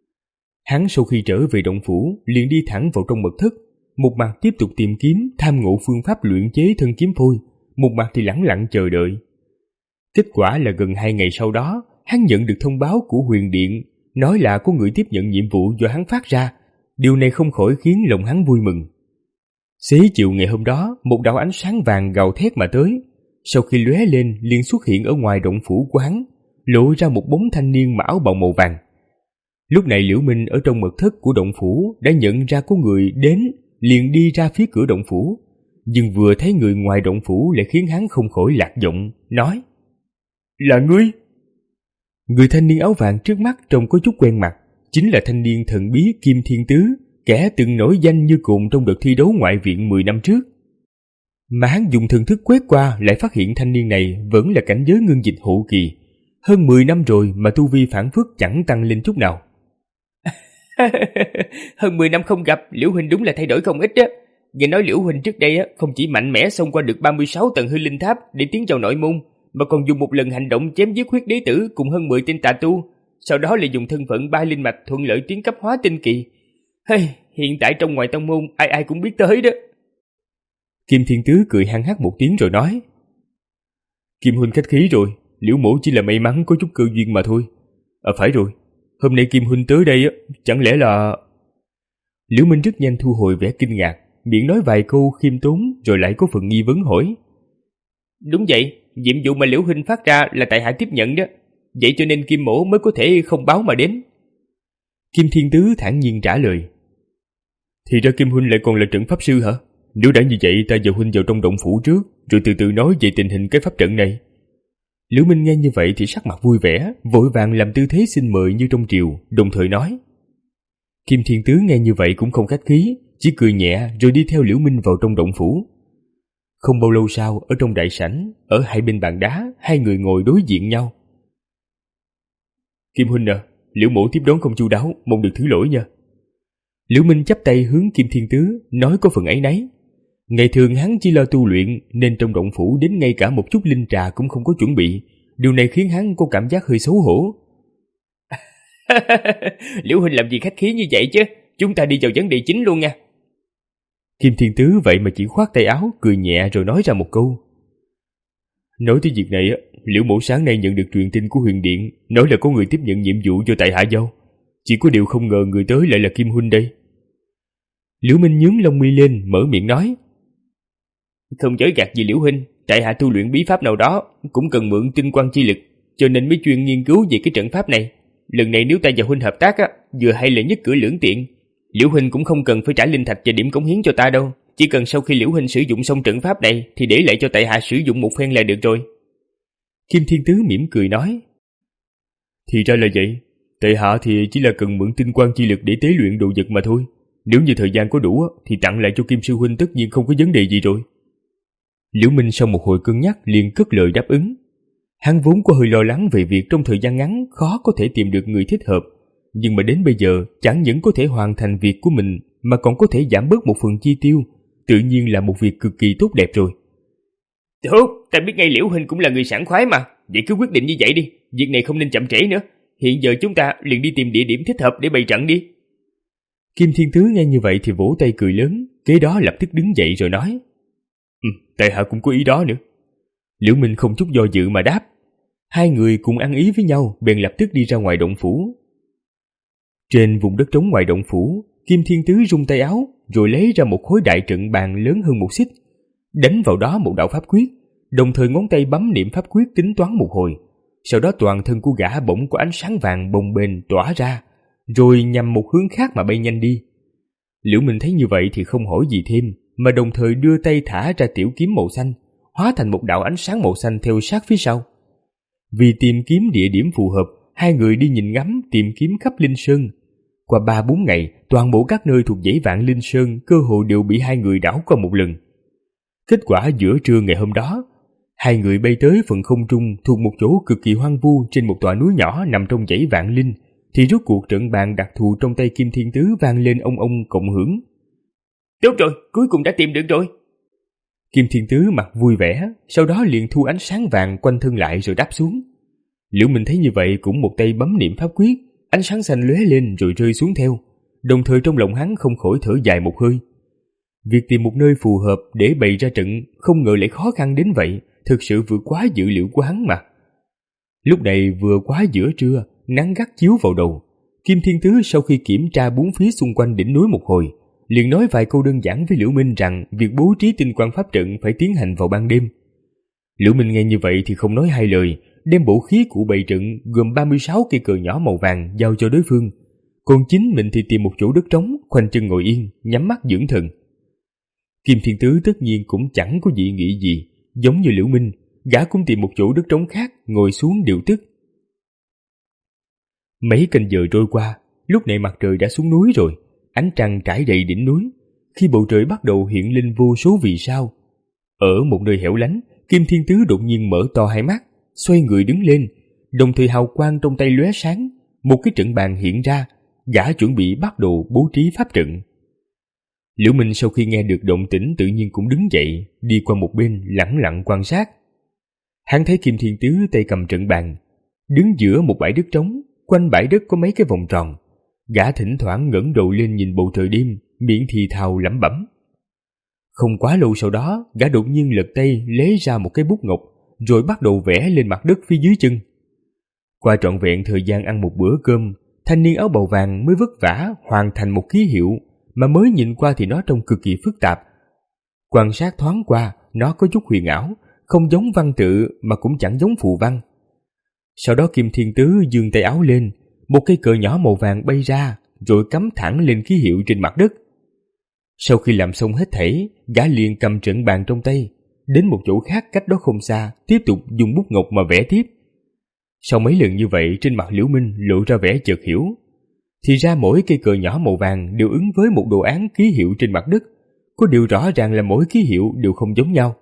Hắn sau khi trở về động phủ liền đi thẳng vào trong mật thất, một mặt tiếp tục tìm kiếm tham ngộ phương pháp luyện chế thân kiếm phôi, một mặt thì lẳng lặng chờ đợi. Kết quả là gần hai ngày sau đó, hắn nhận được thông báo của huyền điện, nói là có người tiếp nhận nhiệm vụ do hắn phát ra. Điều này không khỏi khiến lòng hắn vui mừng. Xế chiều ngày hôm đó, một đạo ánh sáng vàng gào thét mà tới. Sau khi lóe lên liền xuất hiện ở ngoài động phủ của hắn, lộ ra một bóng thanh niên mặc áo bào màu vàng. Lúc này Liễu Minh ở trong mật thất của động phủ đã nhận ra có người đến, liền đi ra phía cửa động phủ. Nhưng vừa thấy người ngoài động phủ lại khiến hắn không khỏi lạc giọng, nói: "Là ngươi?" Người thanh niên áo vàng trước mắt trông có chút quen mặt, chính là thanh niên thần bí Kim Thiên Tứ, kẻ từng nổi danh như cồn trong đợt thi đấu ngoại viện mười năm trước. Mà hắn dùng thần thức quét qua lại phát hiện thanh niên này vẫn là cảnh giới ngưng dịch hậu kỳ. Hơn mười năm rồi mà tu vi phản phất chẳng tăng lên chút nào. Hơn mười năm không gặp, Liễu huynh đúng là thay đổi không ít á. Nghe nói Liễu huynh trước đây á không chỉ mạnh mẽ xông qua được ba mươi sáu tầng hư linh tháp để tiến vào nội môn, mà còn dùng một lần hành động chém giết huyết đế tử cùng hơn mười tên tà tu, sau đó lại dùng thân phận ba linh mạch thuận lợi tiến cấp hóa tinh kỳ. Hey, hiện tại trong ngoài tông môn ai ai cũng biết tới đó. Kim Thiên Tứ cười hăng hắc một tiếng rồi nói: "Kim huynh khách khí rồi, Liễu mỗ chỉ là may mắn có chút cơ duyên mà thôi. À phải rồi, hôm nay Kim huynh tới đây á, chẳng lẽ là..." Liễu Minh rất nhanh thu hồi vẻ kinh ngạc, miệng nói vài câu khiêm tốn rồi lại có phần nghi vấn hỏi: "Đúng vậy, nhiệm vụ mà Liễu huynh phát ra là tại hạ tiếp nhận đó, vậy cho nên Kim mỗ mới có thể không báo mà đến." Kim Thiên Tứ thản nhiên trả lời: "Thì ra Kim huynh lại còn là trận pháp sư hả? Nếu đã như vậy ta và huynh vào trong động phủ trước, rồi từ từ nói về tình hình cái pháp trận này." Liễu Minh nghe như vậy thì sắc mặt vui vẻ, vội vàng làm tư thế xin mời như trong triều, đồng thời nói. Kim Thiên Tứ nghe như vậy cũng không khách khí, chỉ cười nhẹ rồi đi theo Liễu Minh vào trong động phủ. Không bao lâu sau, ở trong đại sảnh, ở hai bên bàn đá, hai người ngồi đối diện nhau. "Kim huynh à, Liễu mỗ tiếp đón không chu đáo, mong được thứ lỗi nha." Liễu Minh chắp tay hướng Kim Thiên Tứ, nói có phần áy náy. Ngày thường hắn chỉ lo tu luyện, nên trong động phủ đến ngay cả một chút linh trà cũng không có chuẩn bị. Điều này khiến hắn có cảm giác hơi xấu hổ. Liễu huynh làm gì khách khí như vậy chứ, chúng ta đi vào vấn đề chính luôn nha. Kim Thiên Tứ vậy mà chỉ khoát tay áo, cười nhẹ rồi nói ra một câu. Nói tới việc này, Liễu mỗ sáng nay nhận được truyền tin của Huyền Điện, nói là có người tiếp nhận nhiệm vụ do tại hạ giao. Chỉ có điều không ngờ người tới lại là Kim huynh đây. Liễu Minh nhướng lông mi lên, mở miệng nói. Không dối gạt gì Liễu huynh, tại hạ tu luyện bí pháp nào đó cũng cần mượn tinh quang chi lực, cho nên mới chuyên nghiên cứu về cái trận pháp này. Lần này nếu ta và huynh hợp tác á, vừa hay là nhất cử lưỡng tiện. Liễu huynh cũng không cần phải trả linh thạch và điểm cống hiến cho ta đâu, chỉ cần sau khi Liễu huynh sử dụng xong trận pháp này thì để lại cho tại hạ sử dụng một phen là được rồi. Kim Thiên Tứ mỉm cười nói. Thì ra là vậy, tại hạ thì chỉ là cần mượn tinh quang chi lực để tế luyện đồ vật mà thôi. Nếu như thời gian có đủ thì tặng lại cho Kim sư huynh tất nhiên không có vấn đề gì rồi. Liễu Minh sau một hồi cân nhắc liền cất lời đáp ứng. Hắn vốn có hơi lo lắng về việc trong thời gian ngắn khó có thể tìm được người thích hợp, nhưng mà đến bây giờ chẳng những có thể hoàn thành việc của mình mà còn có thể giảm bớt một phần chi tiêu, tự nhiên là một việc cực kỳ tốt đẹp rồi. Tốt, ta biết ngay Liễu huynh cũng là người sảng khoái mà, vậy cứ quyết định như vậy đi, việc này không nên chậm trễ nữa. hiện giờ chúng ta liền đi tìm địa điểm thích hợp để bày trận đi. Kim Thiên Tứ nghe như vậy thì vỗ tay cười lớn, kế đó lập tức đứng dậy rồi nói: Ừ, tại hạ cũng có ý đó nữa. Liễu Minh không chút do dự mà đáp. Hai người cùng ăn ý với nhau, bèn lập tức đi ra ngoài động phủ. Trên vùng đất trống ngoài động phủ, Kim Thiên Tứ rung tay áo, rồi lấy ra một khối đại trận bàn lớn hơn một xích, đánh vào đó một đạo pháp quyết, đồng thời ngón tay bấm niệm pháp quyết tính toán một hồi. Sau đó toàn thân của gã bỗng có ánh sáng vàng bồng bềnh tỏa ra, rồi nhằm một hướng khác mà bay nhanh đi. Liễu Minh thấy như vậy thì không hỏi gì thêm, mà đồng thời đưa tay thả ra tiểu kiếm màu xanh, hóa thành một đạo ánh sáng màu xanh theo sát phía sau. Vì tìm kiếm địa điểm phù hợp, hai người đi nhìn ngắm tìm kiếm khắp Linh Sơn. Qua ba bốn ngày, toàn bộ các nơi thuộc dãy Vạn Linh Sơn cơ hội đều bị hai người đảo qua một lần. Kết quả giữa trưa ngày hôm đó, hai người bay tới phần không trung thuộc một chỗ cực kỳ hoang vu trên một tòa núi nhỏ nằm trong dãy Vạn Linh, thì rốt cuộc trận bàn đặc thù trong tay Kim Thiên Tứ vang lên ông ông cộng hưởng. Tốt rồi, cuối cùng đã tìm được rồi. Kim Thiên Tứ mặt vui vẻ, sau đó liền thu ánh sáng vàng quanh thân lại rồi đáp xuống. Liễu Minh thấy như vậy cũng một tay bấm niệm pháp quyết, ánh sáng xanh lóe lên rồi rơi xuống theo, đồng thời trong lòng hắn không khỏi thở dài một hơi. Việc tìm một nơi phù hợp để bày ra trận không ngờ lại khó khăn đến vậy, thực sự vượt quá dự liệu của hắn mà. Lúc này vừa quá giữa trưa, nắng gắt chiếu vào đầu. Kim Thiên Tứ sau khi kiểm tra bốn phía xung quanh đỉnh núi một hồi, liền nói vài câu đơn giản với Liễu Minh rằng việc bố trí tinh quang pháp trận phải tiến hành vào ban đêm. Liễu Minh nghe như vậy thì không nói hai lời, đem bộ khí cụ bày trận gồm ba mươi sáu cây cờ nhỏ màu vàng giao cho đối phương, còn chính mình thì tìm một chỗ đất trống, khoanh chân ngồi yên, nhắm mắt dưỡng thần. Kim Thiên Tứ tất nhiên cũng chẳng có dị nghị gì, giống như Liễu Minh, gã cũng tìm một chỗ đất trống khác, ngồi xuống điều tức. Mấy canh giờ trôi qua, lúc này mặt trời đã xuống núi rồi, ánh trăng trải đầy đỉnh núi, khi bầu trời bắt đầu hiện lên vô số vì sao. Ở một nơi hẻo lánh, Kim Thiên Tứ đột nhiên mở to hai mắt, xoay người đứng lên, đồng thời hào quang trong tay lóe sáng, một cái trận bàn hiện ra, gã chuẩn bị bắt đầu bố trí pháp trận. Liễu Minh sau khi nghe được động tĩnh tự nhiên cũng đứng dậy, đi qua một bên lẳng lặng quan sát. Hắn thấy Kim Thiên Tứ tay cầm trận bàn, đứng giữa một bãi đất trống, quanh bãi đất có mấy cái vòng tròn. Gã thỉnh thoảng ngẩng đầu lên nhìn bầu trời đêm, miệng thì thào lẩm bẩm. Không quá lâu sau đó, gã đột nhiên lật tay lấy ra một cái bút ngọc, rồi bắt đầu vẽ lên mặt đất phía dưới chân. Qua trọn vẹn thời gian ăn một bữa cơm, thanh niên áo bào vàng mới vất vả hoàn thành một ký hiệu mà mới nhìn qua thì nó trông cực kỳ phức tạp. Quan sát thoáng qua, nó có chút huyền ảo, không giống văn tự mà cũng chẳng giống phù văn. Sau đó Kim Thiên Tứ giương tay áo lên, một cây cờ nhỏ màu vàng bay ra, rồi cắm thẳng lên ký hiệu trên mặt đất. Sau khi làm xong hết thảy, gã liền cầm trận bàn trong tay, đến một chỗ khác cách đó không xa, tiếp tục dùng bút ngọc mà vẽ tiếp. Sau mấy lần như vậy, trên mặt Liễu Minh lộ ra vẻ chợt hiểu. Thì ra mỗi cây cờ nhỏ màu vàng đều ứng với một đồ án ký hiệu trên mặt đất, có điều rõ ràng là mỗi ký hiệu đều không giống nhau.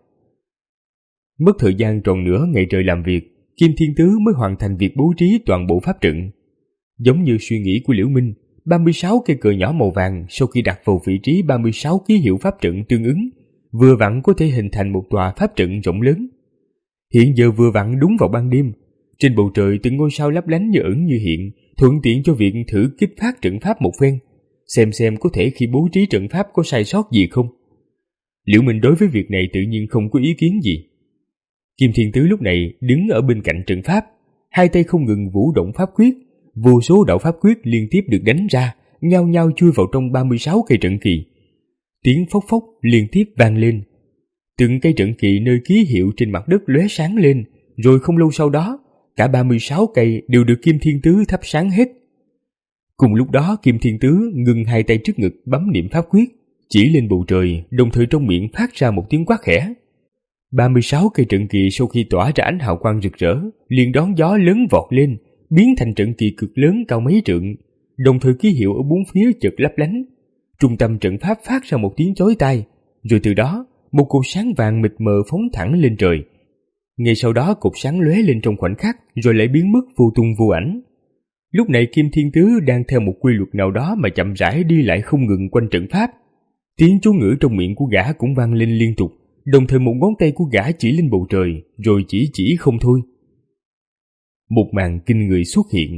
Mất thời gian tròn nửa ngày trời làm việc, Kim Thiên Tứ mới hoàn thành việc bố trí toàn bộ pháp trận. Giống như suy nghĩ của Liễu Minh, ba mươi sáu cây cờ nhỏ màu vàng sau khi đặt vào vị trí ba mươi sáu ký hiệu pháp trận tương ứng, vừa vặn có thể hình thành một tòa pháp trận rộng lớn. Hiện giờ vừa vặn đúng vào ban đêm, trên bầu trời từng ngôi sao lấp lánh như ẩn như hiện, thuận tiện cho việc thử kích phát trận pháp một phen, xem xem có thể khi bố trí trận pháp có sai sót gì không. Liễu Minh đối với việc này tự nhiên không có ý kiến gì. Kim Thiên Tứ lúc này đứng ở bên cạnh trận pháp, hai tay không ngừng vũ động pháp quyết, vô số đạo pháp quyết liên tiếp được đánh ra, nhao nhao chui vào trong ba mươi sáu cây trận kỳ. Tiếng phốc phốc liên tiếp vang lên. Từng cây trận kỳ nơi ký hiệu trên mặt đất lóe sáng lên, rồi không lâu sau đó, cả ba mươi sáu cây đều được Kim Thiên Tứ thắp sáng hết. Cùng lúc đó Kim Thiên Tứ ngừng hai tay trước ngực bấm niệm pháp quyết, chỉ lên bầu trời, đồng thời trong miệng phát ra một tiếng quát khẽ. ba mươi sáu cây trận kỳ sau khi tỏa ra ánh hào quang rực rỡ, liền đón gió lớn vọt lên, biến thành trận kỳ cực lớn cao mấy trượng, đồng thời ký hiệu ở bốn phía chợt lấp lánh. Trung tâm trận pháp phát ra một tiếng chói tai, rồi từ đó một cột sáng vàng mịt mờ phóng thẳng lên trời. Ngay sau đó cột sáng lóe lên trong khoảnh khắc, rồi lại biến mất vô tung vô ảnh. Lúc này Kim Thiên Tứ đang theo một quy luật nào đó mà chậm rãi đi lại không ngừng quanh trận pháp. Tiếng chú ngữ trong miệng của gã cũng vang lên liên tục, đồng thời một ngón tay của gã chỉ lên bầu trời, rồi chỉ chỉ không thôi. Một màn kinh người xuất hiện,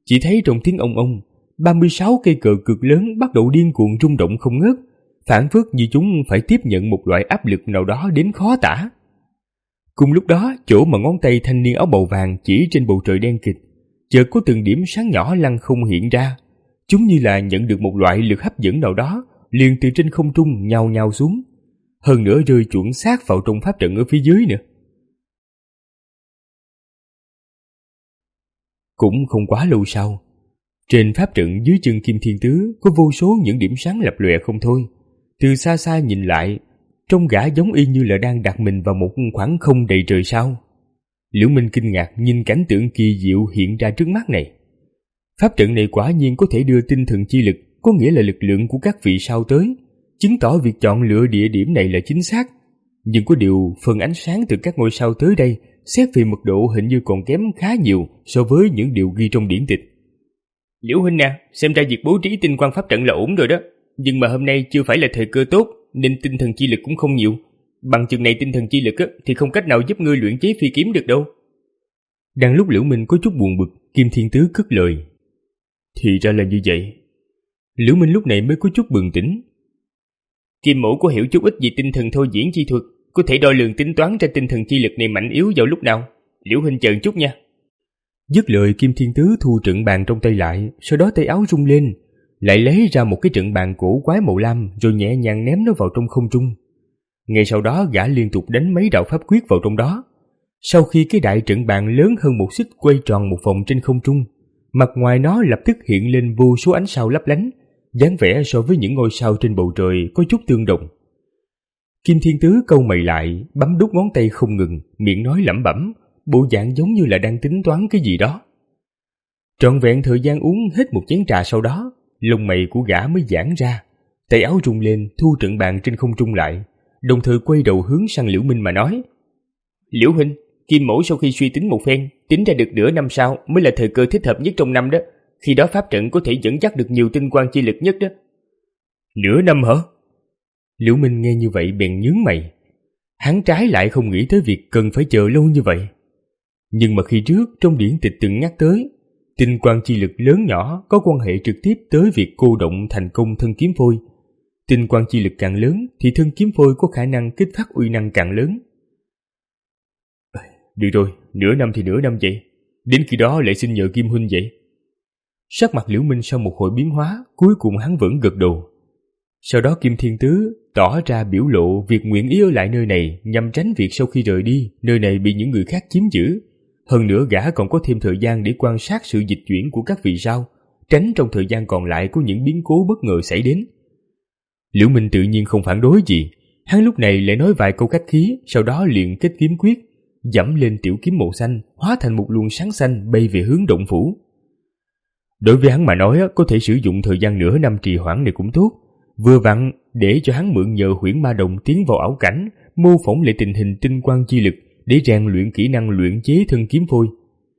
Chỉ thấy trong tiếng ông ông, ba mươi sáu cây cờ cực lớn bắt đầu điên cuồng rung động không ngớt, phảng phất như chúng phải tiếp nhận một loại áp lực nào đó đến khó tả. Cùng lúc đó, chỗ mà ngón tay thanh niên áo bào vàng chỉ trên bầu trời đen kịt, chợt có từng điểm sáng nhỏ lăng không hiện ra. Chúng như là nhận được một loại lực hấp dẫn nào đó, liền từ trên không trung nhào nhào xuống, hơn nữa rơi chuẩn xác vào trong pháp trận ở phía dưới nữa. Cũng không quá lâu sau, trên pháp trận dưới chân Kim Thiên Tứ có vô số những điểm sáng lập lòe không thôi. Từ xa xa nhìn lại, trông gã giống y như là đang đặt mình vào một khoảng không đầy trời sao. Liễu Minh kinh ngạc nhìn cảnh tượng kỳ diệu hiện ra trước mắt này. Pháp trận này quả nhiên có thể đưa tinh thần chi lực, có nghĩa là lực lượng của các vị sao tới, chứng tỏ việc chọn lựa địa điểm này là chính xác. Nhưng có điều phần ánh sáng từ các ngôi sao tới đây xét về mật độ hình như còn kém khá nhiều so với những điều ghi trong điển tịch. Liễu huynh à, xem ra việc bố trí tinh quang pháp trận là ổn rồi đó. Nhưng mà hôm nay chưa phải là thời cơ tốt, nên tinh thần chi lực cũng không nhiều. Bằng chừng này tinh thần chi lực á, thì không cách nào giúp ngươi luyện chế phi kiếm được đâu. Đang lúc Liễu Minh có chút buồn bực, Kim Thiên Tứ cất lời. Thì ra là như vậy. Liễu Minh lúc này mới có chút bừng tỉnh. Kim mẫu có hiểu chút ít về tinh thần thôi diễn chi thuật, có thể đo lường tính toán ra tinh thần chi lực này mạnh yếu vào lúc nào. Liễu huynh chờ chút nha. Dứt lời, Kim Thiên Tứ thu trận bàn trong tay lại, sau đó tay áo rung lên, lại lấy ra một cái trận bàn cổ quái màu lam, rồi nhẹ nhàng ném nó vào trong không trung. Ngay sau đó gã liên tục đánh mấy đạo pháp quyết vào trong đó. Sau khi cái đại trận bàn lớn hơn một xích quay tròn một vòng trên không trung, mặt ngoài nó lập tức hiện lên vô số ánh sao lấp lánh, dáng vẻ so với những ngôi sao trên bầu trời có chút tương đồng. Kim Thiên Tứ cau mày lại, bấm đút ngón tay không ngừng, miệng nói lẩm bẩm, bộ dạng giống như là đang tính toán cái gì đó. Trọn vẹn thời gian uống hết một chén trà sau đó, lông mày của gã mới giãn ra, tay áo rung lên thu trận bàn trên không trung lại, đồng thời quay đầu hướng sang Liễu Minh mà nói. Liễu huynh, Kim mẫu sau khi suy tính một phen, tính ra được nửa năm sau mới là thời cơ thích hợp nhất trong năm đó. Khi đó pháp trận có thể dẫn dắt được nhiều tinh quang chi lực nhất đó. Nửa năm hả? Liễu Minh nghe như vậy bèn nhướng mày. Hắn trái lại không nghĩ tới việc cần phải chờ lâu như vậy. Nhưng mà khi trước trong điển tịch từng nhắc tới, tinh quang chi lực lớn nhỏ có quan hệ trực tiếp tới việc cô động thành công thân kiếm phôi. Tinh quang chi lực càng lớn thì thân kiếm phôi có khả năng kích phát uy năng càng lớn. Được rồi, nửa năm thì nửa năm vậy. Đến khi đó lại xin nhờ Kim huynh vậy. Sắc mặt Liễu Minh sau một hồi biến hóa, cuối cùng hắn vẫn gật đầu. Sau đó Kim Thiên Tứ tỏ ra biểu lộ việc nguyện ý ở lại nơi này nhằm tránh việc sau khi rời đi, nơi này bị những người khác chiếm giữ. Hơn nữa gã còn có thêm thời gian để quan sát sự dịch chuyển của các vị sao, tránh trong thời gian còn lại có những biến cố bất ngờ xảy đến. Liễu Minh tự nhiên không phản đối gì, hắn lúc này lại nói vài câu khách khí, sau đó liền kết kiếm quyết, dẫm lên tiểu kiếm màu xanh, hóa thành một luồng sáng xanh bay về hướng động phủ. Đối với hắn mà nói, có thể sử dụng thời gian nửa năm trì hoãn này cũng tốt, vừa vặn để cho hắn mượn nhờ huyễn ma đồng tiến vào ảo cảnh, mô phỏng lại tình hình tinh quang chi lực để rèn luyện kỹ năng luyện chế thân kiếm phôi.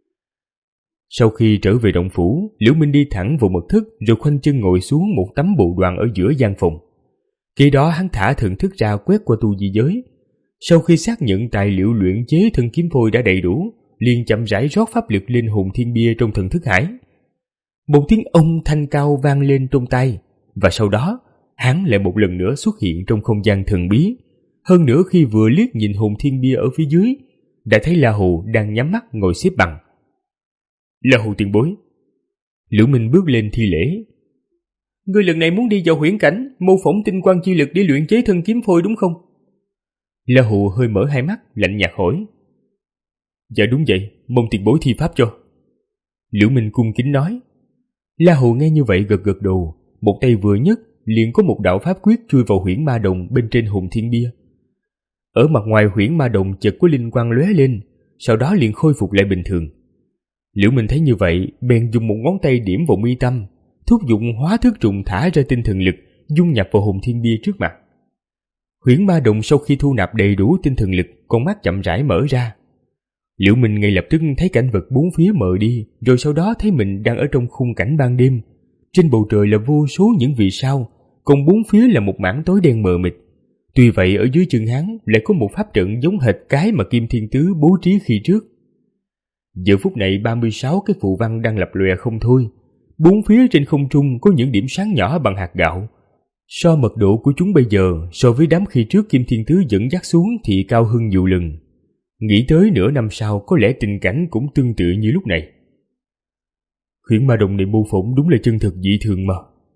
Sau khi trở về động phủ, Liễu Minh đi thẳng vào mật thất rồi khoanh chân ngồi xuống một tấm bộ đoàn ở giữa gian phòng. Kế đó hắn thả thần thức ra quét qua tu di giới. Sau khi xác nhận tài liệu luyện chế thân kiếm phôi đã đầy đủ, liền chậm rãi rót pháp lực lên hồn thiên bia trong thần thức hải. Một tiếng ông thanh cao vang lên trong tai, và sau đó hắn lại một lần nữa xuất hiện trong không gian thần bí. Hơn nữa khi vừa liếc nhìn hồn thiên bia ở phía dưới, đã thấy La Hồ đang nhắm mắt ngồi xếp bằng. La Hồ tiền bối. Liễu Minh bước lên thi lễ. Ngươi lần này muốn đi vào huyễn cảnh, mô phỏng tinh quang chi lực để luyện chế thân kiếm phôi đúng không? La Hồ hơi mở hai mắt, lạnh nhạt hỏi. Dạ đúng vậy, mong tiền bối thi pháp cho. Liễu Minh cung kính nói. La Hồ nghe như vậy gật gật đầu, một tay vừa nhấc liền có một đạo pháp quyết chui vào huyễn ma đồng bên trên hồn thiên bia. Ở mặt ngoài huyễn ma đồng chợt có linh quang lóe lên, sau đó liền khôi phục lại bình thường. Liễu Minh thấy như vậy, bèn dùng một ngón tay điểm vào mi tâm, thúc giục hóa thức trùng thả ra tinh thần lực, dung nhập vào hồn thiên bia trước mặt. Huyễn ma đồng sau khi thu nạp đầy đủ tinh thần lực, con mắt chậm rãi mở ra. Liễu Minh ngay lập tức thấy cảnh vật bốn phía mờ đi, rồi sau đó thấy mình đang ở trong khung cảnh ban đêm. Trên bầu trời là vô số những vì sao, còn bốn phía là một mảng tối đen mờ mịt. Tuy vậy ở dưới chân hắn lại có một pháp trận giống hệt cái mà Kim Thiên Tứ bố trí khi trước. Giờ phút này ba mươi sáu cái phù văn đang lập lòe không thôi. Bốn phía trên không trung có những điểm sáng nhỏ bằng hạt gạo. So mật độ của chúng bây giờ so với đám khi trước Kim Thiên Tứ dẫn dắt xuống thì cao hơn nhiều lần. Nghĩ tới nửa năm sau có lẽ tình cảnh cũng tương tự như lúc này. Huyễn ma đồng này mô phỏng đúng là chân thực dị thường mà.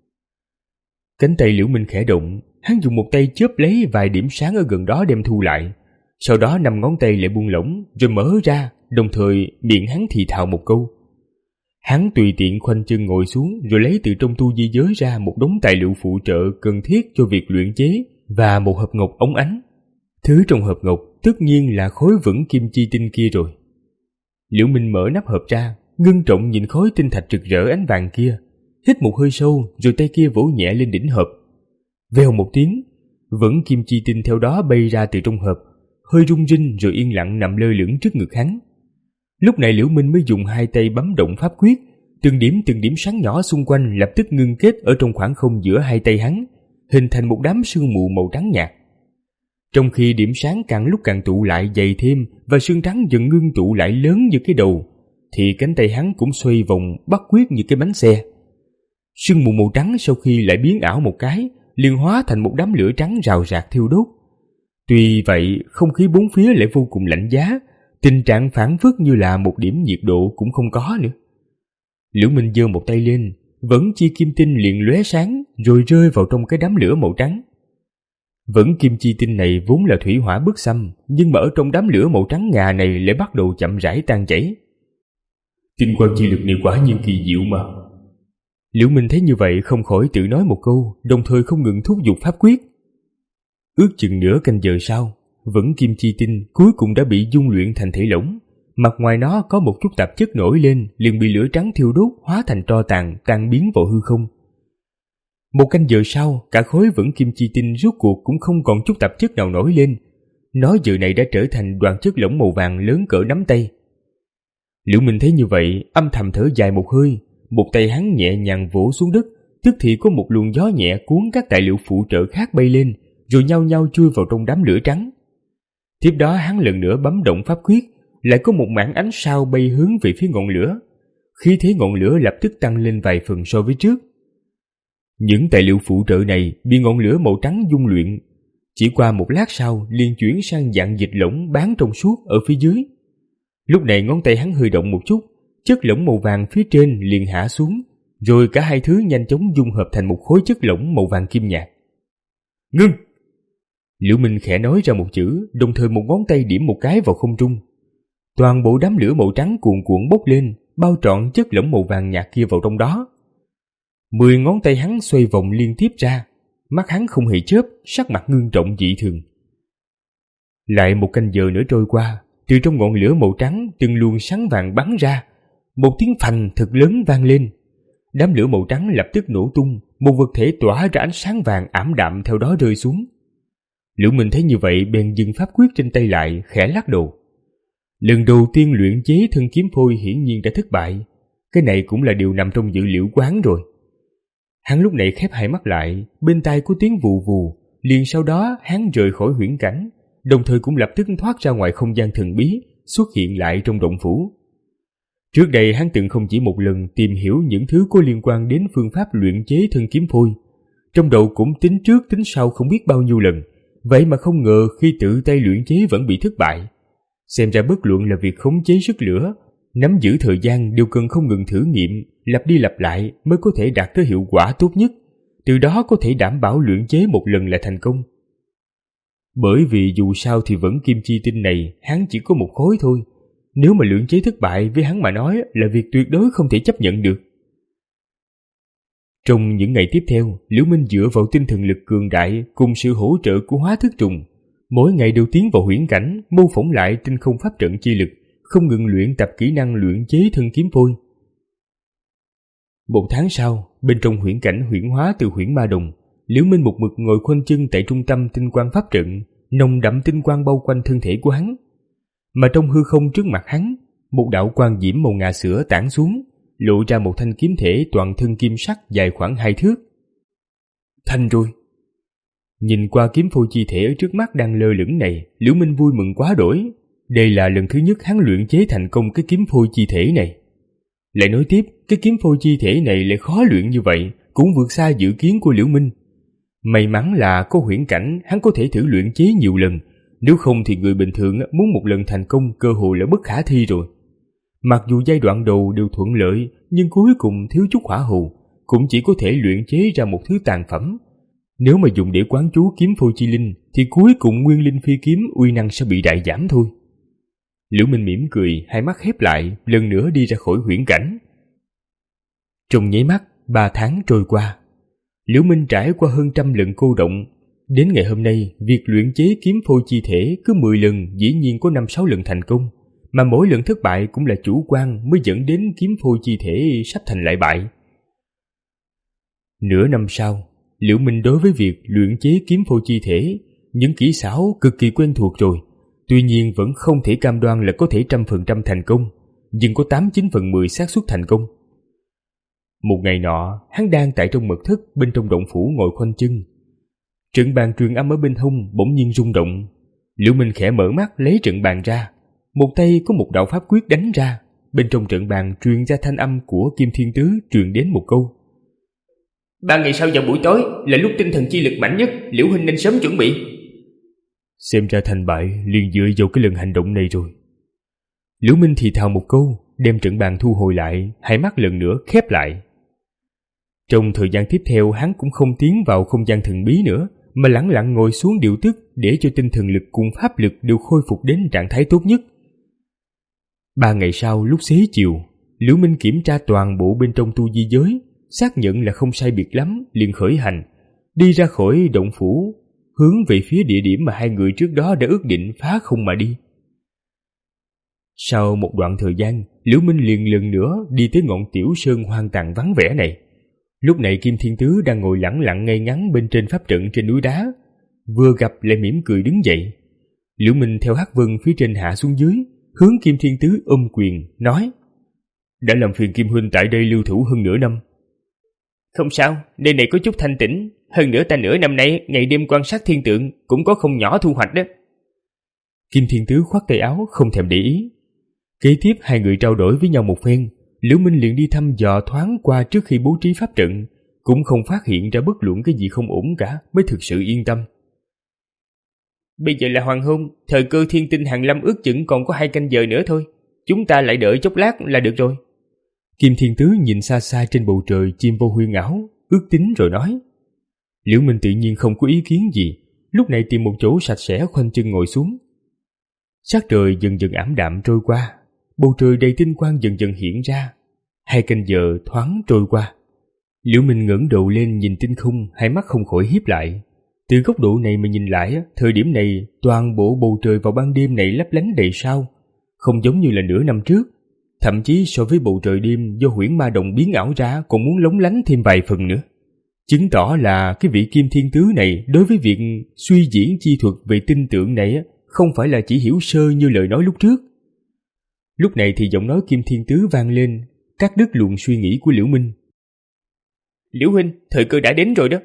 Cánh tay Liễu Minh khẽ động, hắn dùng một tay chớp lấy vài điểm sáng ở gần đó đem thu lại. Sau đó năm ngón tay lại buông lỏng rồi mở ra, đồng thời miệng hắn thì thào một câu. Hắn tùy tiện khoanh chân ngồi xuống rồi lấy từ trong tu di giới ra một đống tài liệu phụ trợ cần thiết cho việc luyện chế và một hộp ngọc óng ánh. Thứ trong hộp ngọc tất nhiên là khối vững kim chi tinh kia rồi. Liễu Minh mở nắp hộp ra, ngưng trọng nhìn khối tinh thạch rực rỡ ánh vàng kia, hít một hơi sâu rồi tay kia vỗ nhẹ lên đỉnh hộp. Vèo một tiếng, vững kim chi tinh theo đó bay ra từ trong hộp, hơi rung rinh rồi yên lặng nằm lơ lửng trước ngực hắn. Lúc này Liễu Minh mới dùng hai tay bấm động pháp quyết, từng điểm từng điểm sáng nhỏ xung quanh lập tức ngưng kết ở trong khoảng không giữa hai tay hắn, hình thành một đám sương mù màu trắng nhạt. Trong khi điểm sáng càng lúc càng tụ lại dày thêm và sương trắng dần ngưng tụ lại lớn như cái đầu, thì cánh tay hắn cũng xoay vòng bắt quyết như cái bánh xe. Sương mù màu trắng sau khi lại biến ảo một cái, liền hóa thành một đám lửa trắng rào rạc thiêu đốt. Tuy vậy, không khí bốn phía lại vô cùng lạnh giá, tình trạng phảng phất như là một điểm nhiệt độ cũng không có nữa. Liễu Minh giơ một tay lên, vẫn chi kim tinh liền lóe sáng rồi rơi vào trong cái đám lửa màu trắng. Vẫn kim chi tinh này vốn là thủy hỏa bức xâm, nhưng mà ở trong đám lửa màu trắng ngà này lại bắt đầu chậm rãi tan chảy. Tinh quang chi lực này quả nhiên kỳ diệu mà. Liễu Minh thấy như vậy không khỏi tự nói một câu, đồng thời không ngừng thúc giục pháp quyết. Ước chừng nửa canh giờ sau, vẫn kim chi tinh cuối cùng đã bị dung luyện thành thể lỏng, mặt ngoài nó có một chút tạp chất nổi lên liền bị lửa trắng thiêu đốt hóa thành tro tàn tan biến vào hư không. Một canh giờ sau, cả khối vẫn kim chi tinh rốt cuộc cũng không còn chút tạp chất nào nổi lên, nó giờ này đã trở thành đoàn chất lỏng màu vàng lớn cỡ nắm tay. Liễu Minh thấy như vậy, âm thầm thở dài một hơi, một tay hắn nhẹ nhàng vỗ xuống đất, tức thì có một luồng gió nhẹ cuốn các tài liệu phụ trợ khác bay lên, rồi nhau nhau chui vào trong đám lửa trắng. Tiếp đó hắn lần nữa bấm động pháp quyết, lại có một mảng ánh sao bay hướng về phía ngọn lửa. Khí thế ngọn lửa lập tức tăng lên vài phần so với trước. Những tài liệu phụ trợ này bị ngọn lửa màu trắng dung luyện, chỉ qua một lát sau liền chuyển sang dạng dịch lỏng bán trong suốt ở phía dưới. Lúc này ngón tay hắn hơi động một chút, chất lỏng màu vàng phía trên liền hạ xuống, rồi cả hai thứ nhanh chóng dung hợp thành một khối chất lỏng màu vàng kim nhạt. Ngưng! Liễu Minh khẽ nói ra một chữ, đồng thời một ngón tay điểm một cái vào không trung. Toàn bộ đám lửa màu trắng cuồn cuộn bốc lên, bao trọn chất lỏng màu vàng nhạt kia vào trong đó. Mười ngón tay hắn xoay vòng liên tiếp ra, mắt hắn không hề chớp, sắc mặt ngưng trọng dị thường. Lại một canh giờ nữa trôi qua, từ trong ngọn lửa màu trắng từng luồng sáng vàng bắn ra, một tiếng phành thật lớn vang lên. Đám lửa màu trắng lập tức nổ tung, một vật thể tỏa ra ánh sáng vàng ảm đạm theo đó rơi xuống. Liễu Minh thấy như vậy bèn dừng pháp quyết trên tay lại, khẽ lắc đầu. Lần đầu tiên luyện chế thân kiếm phôi hiển nhiên đã thất bại, cái này cũng là điều nằm trong dự liệu quán rồi. Hắn lúc này khép hai mắt lại, bên tai có tiếng vù vù, liền sau đó hắn rời khỏi huyễn cảnh, đồng thời cũng lập tức thoát ra ngoài không gian thần bí, xuất hiện lại trong động phủ. Trước đây hắn từng không chỉ một lần tìm hiểu những thứ có liên quan đến phương pháp luyện chế thân kiếm phôi, trong đầu cũng tính trước tính sau không biết bao nhiêu lần, vậy mà không ngờ khi tự tay luyện chế vẫn bị thất bại. Xem ra bất luận là việc khống chế sức lửa, nắm giữ thời gian đều cần không ngừng thử nghiệm, lặp đi lặp lại mới có thể đạt tới hiệu quả tốt nhất, từ đó có thể đảm bảo luyện chế một lần là thành công. Bởi vì dù sao thì vẫn kim chi tinh này hắn chỉ có một khối thôi, nếu mà luyện chế thất bại với hắn mà nói là việc tuyệt đối không thể chấp nhận được. Trong những ngày tiếp theo, Liễu Minh dựa vào tinh thần lực cường đại cùng sự hỗ trợ của hóa thức trùng, mỗi ngày đều tiến vào huyễn cảnh, mô phỏng lại tinh không pháp trận chi lực, không ngừng luyện tập kỹ năng luyện chế thân kiếm phôi. Một tháng sau, bên trong huyễn cảnh huyễn hóa từ huyễn ma đồng, Liễu Minh một mực ngồi khoanh chân tại trung tâm tinh quang pháp trận, nồng đậm tinh quang bao quanh thân thể của hắn. Mà trong hư không trước mặt hắn, một đạo quang diễm màu ngà sữa tản xuống, lộ ra một thanh kiếm thể toàn thân kim sắc dài khoảng hai thước. Thành rồi! Nhìn qua kiếm phôi chi thể ở trước mắt đang lơ lửng này, Liễu Minh vui mừng quá đỗi. Đây là lần thứ nhất hắn luyện chế thành công cái kiếm phôi chi thể này. Lại nói tiếp, cái kiếm phôi chi thể này lại khó luyện như vậy, cũng vượt xa dự kiến của Liễu Minh. May mắn là có huyễn cảnh hắn có thể thử luyện chế nhiều lần, nếu không thì người bình thường muốn một lần thành công cơ hội là bất khả thi rồi. Mặc dù giai đoạn đầu đều thuận lợi, nhưng cuối cùng thiếu chút hỏa hầu, cũng chỉ có thể luyện chế ra một thứ tàn phẩm. Nếu mà dùng để quán chú kiếm phôi chi linh, thì cuối cùng nguyên linh phi kiếm uy năng sẽ bị đại giảm thôi. Liễu Minh mỉm cười, hai mắt khép lại, lần nữa đi ra khỏi huyễn cảnh. Trong nháy mắt, ba tháng trôi qua. Liễu Minh trải qua hơn trăm lần cô động. Đến ngày hôm nay, việc luyện chế kiếm phôi chi thể cứ mười lần dĩ nhiên có năm sáu lần thành công, mà mỗi lần thất bại cũng là chủ quan mới dẫn đến kiếm phôi chi thể sắp thành lại bại. Nửa năm sau, Liễu Minh đối với việc luyện chế kiếm phôi chi thể, những kỹ xảo cực kỳ quen thuộc rồi, tuy nhiên vẫn không thể cam đoan là có thể trăm phần trăm thành công, nhưng có tám chín phần mười xác suất thành công. Một ngày nọ, hắn đang tại trong mật thất bên trong động phủ ngồi khoanh chân. Trận bàn truyền âm ở bên hông bỗng nhiên rung động. Liễu Minh khẽ mở mắt lấy trận bàn ra, một tay có một đạo pháp quyết đánh ra, bên trong trận bàn truyền ra thanh âm của Kim Thiên Tứ truyền đến một câu: Ba ngày sau vào buổi tối là lúc tinh thần chi lực mạnh nhất, Liễu huynh nên sớm chuẩn bị. Xem ra thành bại liền dựa vào cái lần hành động này rồi. Liễu Minh thì thào một câu, đem trận bàn thu hồi lại, hai mắt lần nữa khép lại. Trong thời gian tiếp theo, hắn cũng không tiến vào không gian thần bí nữa, mà lẳng lặng ngồi xuống điều tức để cho tinh thần lực cùng pháp lực đều khôi phục đến trạng thái tốt nhất. Ba ngày sau, lúc xế chiều, Liễu Minh kiểm tra toàn bộ bên trong tu di giới, xác nhận là không sai biệt lắm, liền khởi hành, đi ra khỏi động phủ, hướng về phía địa điểm mà hai người trước đó đã ước định phá không mà đi. Sau một đoạn thời gian, Liễu Minh liền lần nữa đi tới ngọn tiểu sơn hoang tàn vắng vẻ này. Lúc này Kim Thiên Tứ đang ngồi lẳng lặng ngay ngắn bên trên pháp trận trên núi đá, vừa gặp lại mỉm cười đứng dậy. Liễu Minh theo Hắc Vân phía trên hạ xuống dưới, hướng Kim Thiên Tứ ôm quyền, nói: Đã làm phiền Kim huynh tại đây lưu thủ hơn nửa năm. Không sao, nơi này có chút thanh tĩnh, hơn nữa ta nửa năm nay ngày đêm quan sát thiên tượng cũng có không nhỏ thu hoạch đó. Kim Thiên Tứ khoát tay áo không thèm để ý. Kế tiếp hai người trao đổi với nhau một phen, Liễu Minh liền đi thăm dò thoáng qua trước khi bố trí pháp trận, cũng không phát hiện ra bất luận cái gì không ổn cả, mới thực sự yên tâm. Bây giờ là hoàng hôn, thời cơ thiên tinh hàng lâm ước chừng còn có hai canh giờ nữa thôi, chúng ta lại đợi chốc lát là được rồi. Kim Thiên Tứ nhìn xa xa trên bầu trời chim vô huyền ảo, ước tính rồi nói. Liễu Minh tự nhiên không có ý kiến gì, lúc này tìm một chỗ sạch sẽ khoanh chân ngồi xuống. Sắc trời dần dần ảm đạm trôi qua, bầu trời đầy tinh quang dần dần hiện ra. Hai canh giờ thoáng trôi qua. Liễu Minh ngẩng đầu lên nhìn tinh không, hai mắt không khỏi híp lại. Từ góc độ này mà nhìn lại, thời điểm này toàn bộ bầu trời vào ban đêm này lấp lánh đầy sao, không giống như là nửa năm trước. Thậm chí so với bầu trời đêm do huyễn ma đồng biến ảo ra còn muốn lóng lánh thêm vài phần nữa. Chứng tỏ là cái vị Kim Thiên Tứ này đối với việc suy diễn chi thuật về tinh tượng này không phải là chỉ hiểu sơ như lời nói lúc trước. Lúc này thì giọng nói Kim Thiên Tứ vang lên, cắt đứt luồng suy nghĩ của Liễu Minh. Liễu huynh, thời cơ đã đến rồi đó.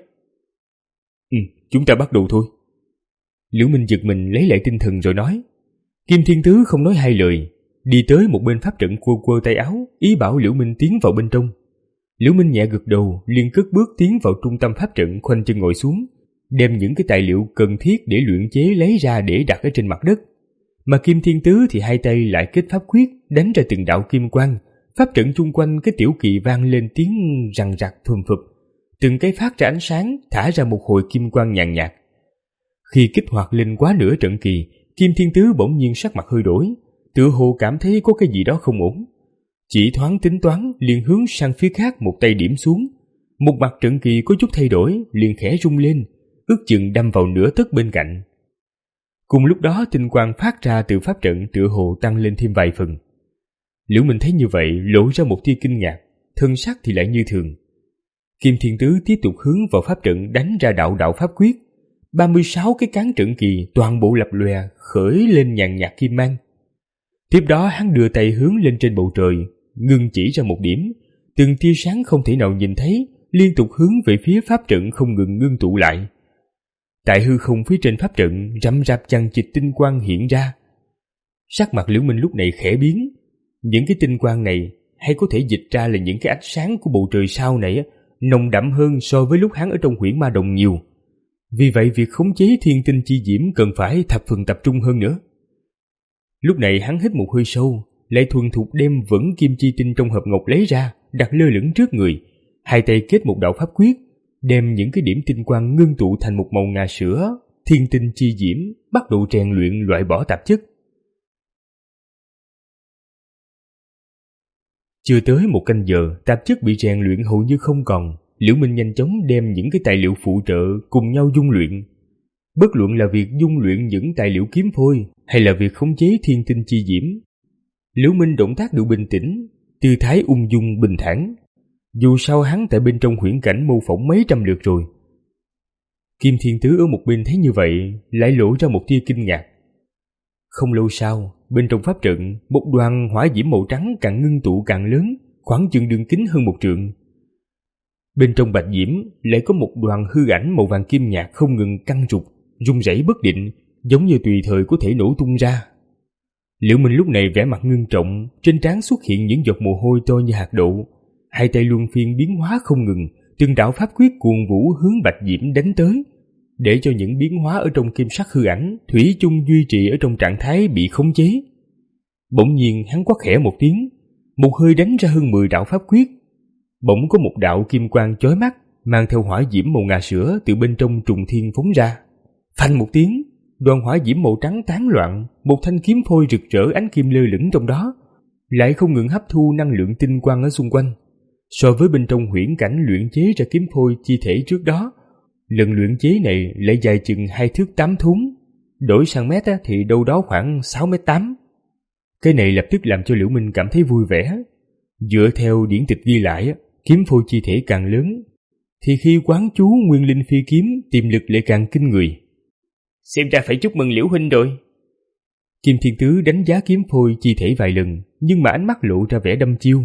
Ừ, chúng ta bắt đầu thôi. Liễu Minh giật mình lấy lại tinh thần rồi nói. Kim Thiên Tứ không nói hai lời, đi tới một bên pháp trận quơ quơ tay áo, ý bảo Liễu Minh tiến vào bên trong. Liễu Minh nhẹ gật đầu, liền cất bước tiến vào trung tâm pháp trận, khoanh chân ngồi xuống, đem những cái tài liệu cần thiết để luyện chế lấy ra để đặt ở trên mặt đất. Mà Kim Thiên Tứ thì hai tay lại kết pháp quyết, đánh ra từng đạo kim quang, pháp trận chung quanh cái tiểu kỳ vang lên tiếng rằng rặc thùm phụp, từng cái phát ra ánh sáng, thả ra một hồi kim quang nhàn nhạt. Khi kích hoạt lên quá nửa trận kỳ, Kim Thiên Tứ bỗng nhiên sắc mặt hơi đổi, tựa hồ cảm thấy có cái gì đó không ổn. Chỉ thoáng tính toán, liền hướng sang phía khác một tay điểm xuống. Một mặt trận kỳ có chút thay đổi, liền khẽ rung lên, ước chừng đâm vào nửa tấc bên cạnh. Cùng lúc đó tinh quang phát ra từ pháp trận tựa hồ tăng lên thêm vài phần. Liễu Minh thấy như vậy lộ ra một tia kinh ngạc, thân sắc thì lại như thường. Kim Thiên Tứ tiếp tục hướng vào pháp trận đánh ra đạo đạo pháp quyết. ba mươi sáu cái cán trận kỳ toàn bộ lập lòe khởi lên nhàn nhạt kim mang. Tiếp đó hắn đưa tay hướng lên trên bầu trời, ngưng chỉ ra một điểm, từng tia sáng không thể nào nhìn thấy liên tục hướng về phía pháp trận không ngừng ngưng tụ lại. Tại hư không phía trên pháp trận rậm rạp chằng chịt tinh quang hiện ra. Sắc mặt Liễu Minh lúc này khẽ biến. Những cái tinh quang này, hay có thể dịch ra là những cái ánh sáng của bầu trời sao này, nồng đậm hơn so với lúc hắn ở trong huyễn ma đồng nhiều. Vì vậy việc khống chế thiên tinh chi diễm cần phải thập phần tập trung hơn nữa. Lúc này hắn hít một hơi sâu, lại thuần thục đem vẫn kim chi tinh trong hộp ngọc lấy ra, đặt lơ lửng trước người, hai tay kết một đạo pháp quyết, đem những cái điểm tinh quang ngưng tụ thành một màu ngà sữa, thiên tinh chi diễm, bắt đầu rèn luyện loại bỏ tạp chất. Chưa tới một canh giờ, tạp chất bị rèn luyện hầu như không còn. Liễu Minh nhanh chóng đem những cái tài liệu phụ trợ cùng nhau dung luyện. Bất luận là việc dung luyện những tài liệu kiếm phôi hay là việc khống chế thiên tinh chi diễm, Liễu Minh động tác đều bình tĩnh, tư thái ung dung bình thản. Dù sao hắn tại bên trong huyễn cảnh mô phỏng mấy trăm lượt rồi. Kim Thiên Tứ ở một bên thấy như vậy, lại lộ ra một tia kinh ngạc. Không lâu sau, bên trong pháp trận, một đoàn hỏa diễm màu trắng càng ngưng tụ càng lớn, khoảng chừng đường kính hơn một trượng. Bên trong bạch diễm lại có một đoàn hư ảnh màu vàng kim nhạt không ngừng căng rụt, rung rẩy bất định, giống như tùy thời có thể nổ tung ra. Liễu Minh lúc này vẻ mặt ngưng trọng, trên trán xuất hiện những giọt mồ hôi to như hạt đậu, hai tay luân phiên biến hóa không ngừng, từng đạo pháp quyết cuồng vũ hướng bạch diễm đánh tới, để cho những biến hóa ở trong kim sắc hư ảnh thủy chung duy trì ở trong trạng thái bị khống chế. Bỗng nhiên hắn quát khẽ một tiếng, một hơi đánh ra hơn mười đạo pháp quyết. Bỗng có một đạo kim quang chói mắt mang theo hỏa diễm màu ngà sữa từ bên trong trùng thiên phóng ra. Phanh một tiếng, đoàn hỏa diễm màu trắng tán loạn, một thanh kiếm phôi rực rỡ ánh kim lơ lửng trong đó, lại không ngừng hấp thu năng lượng tinh quang ở xung quanh. So với bên trong huyễn cảnh luyện chế ra kiếm phôi chi thể trước đó, lần luyện chế này lại dài chừng hai thước tám thốn, đổi sang mét thì đâu đó khoảng sáu mét tám. Cái này lập tức làm cho Liễu Minh cảm thấy vui vẻ. Dựa theo điển tịch ghi lại, kiếm phôi chi thể càng lớn, thì khi quán chú nguyên linh phi kiếm, tiềm lực lại càng kinh người. Xem ra phải chúc mừng Liễu huynh rồi. Kim Thiên Tứ đánh giá kiếm phôi chi thể vài lần, nhưng mà ánh mắt lộ ra vẻ đăm chiêu.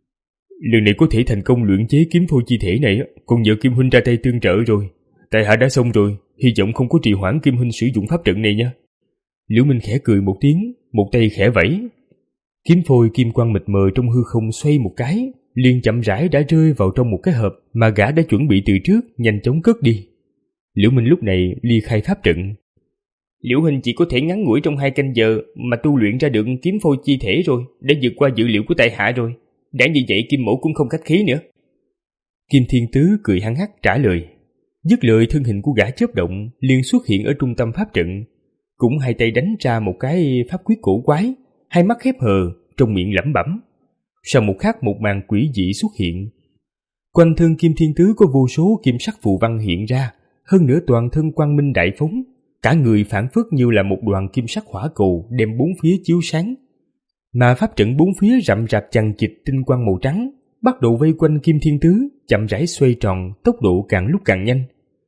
Lần này có thể thành công luyện chế kiếm phôi chi thể này, còn nhờ Kim huynh ra tay tương trợ rồi. Tại hạ đã xong rồi, hy vọng không có trì hoãn Kim huynh sử dụng pháp trận này nha. Liễu Minh khẽ cười một tiếng, một tay khẽ vẫy. Kiếm phôi kim quang mịt mờ trong hư không xoay một cái, liền chậm rãi đã rơi vào trong một cái hộp mà gã đã chuẩn bị từ trước, nhanh chóng cất đi. Liễu Minh lúc này ly khai pháp trận. Liễu huynh chỉ có thể ngắn ngủi trong hai canh giờ mà tu luyện ra được kiếm phôi chi thể rồi, đã vượt qua dự liệu của tại hạ rồi. Đã như vậy Kim mẫu cũng không khách khí nữa. Kim Thiên Tứ cười hăng hắc trả lời. Dứt lời, thân hình của gã chớp động liền xuất hiện ở trung tâm pháp trận, cũng hai tay đánh ra một cái pháp quyết cổ quái, hai mắt khép hờ, trong miệng lẩm bẩm. Sau một khắc, một màn quỷ dị xuất hiện. Quanh thân Kim Thiên Tứ có vô số kim sắc phù văn hiện ra, hơn nữa toàn thân quang minh đại phóng, cả người phảng phất như là một đoàn kim sắc hỏa cầu đem bốn phía chiếu sáng. Mà pháp trận bốn phía rậm rạp chằng chịt tinh quang màu trắng bắt đầu vây quanh Kim Thiên Tứ, chậm rãi xoay tròn, tốc độ càng lúc càng nhanh.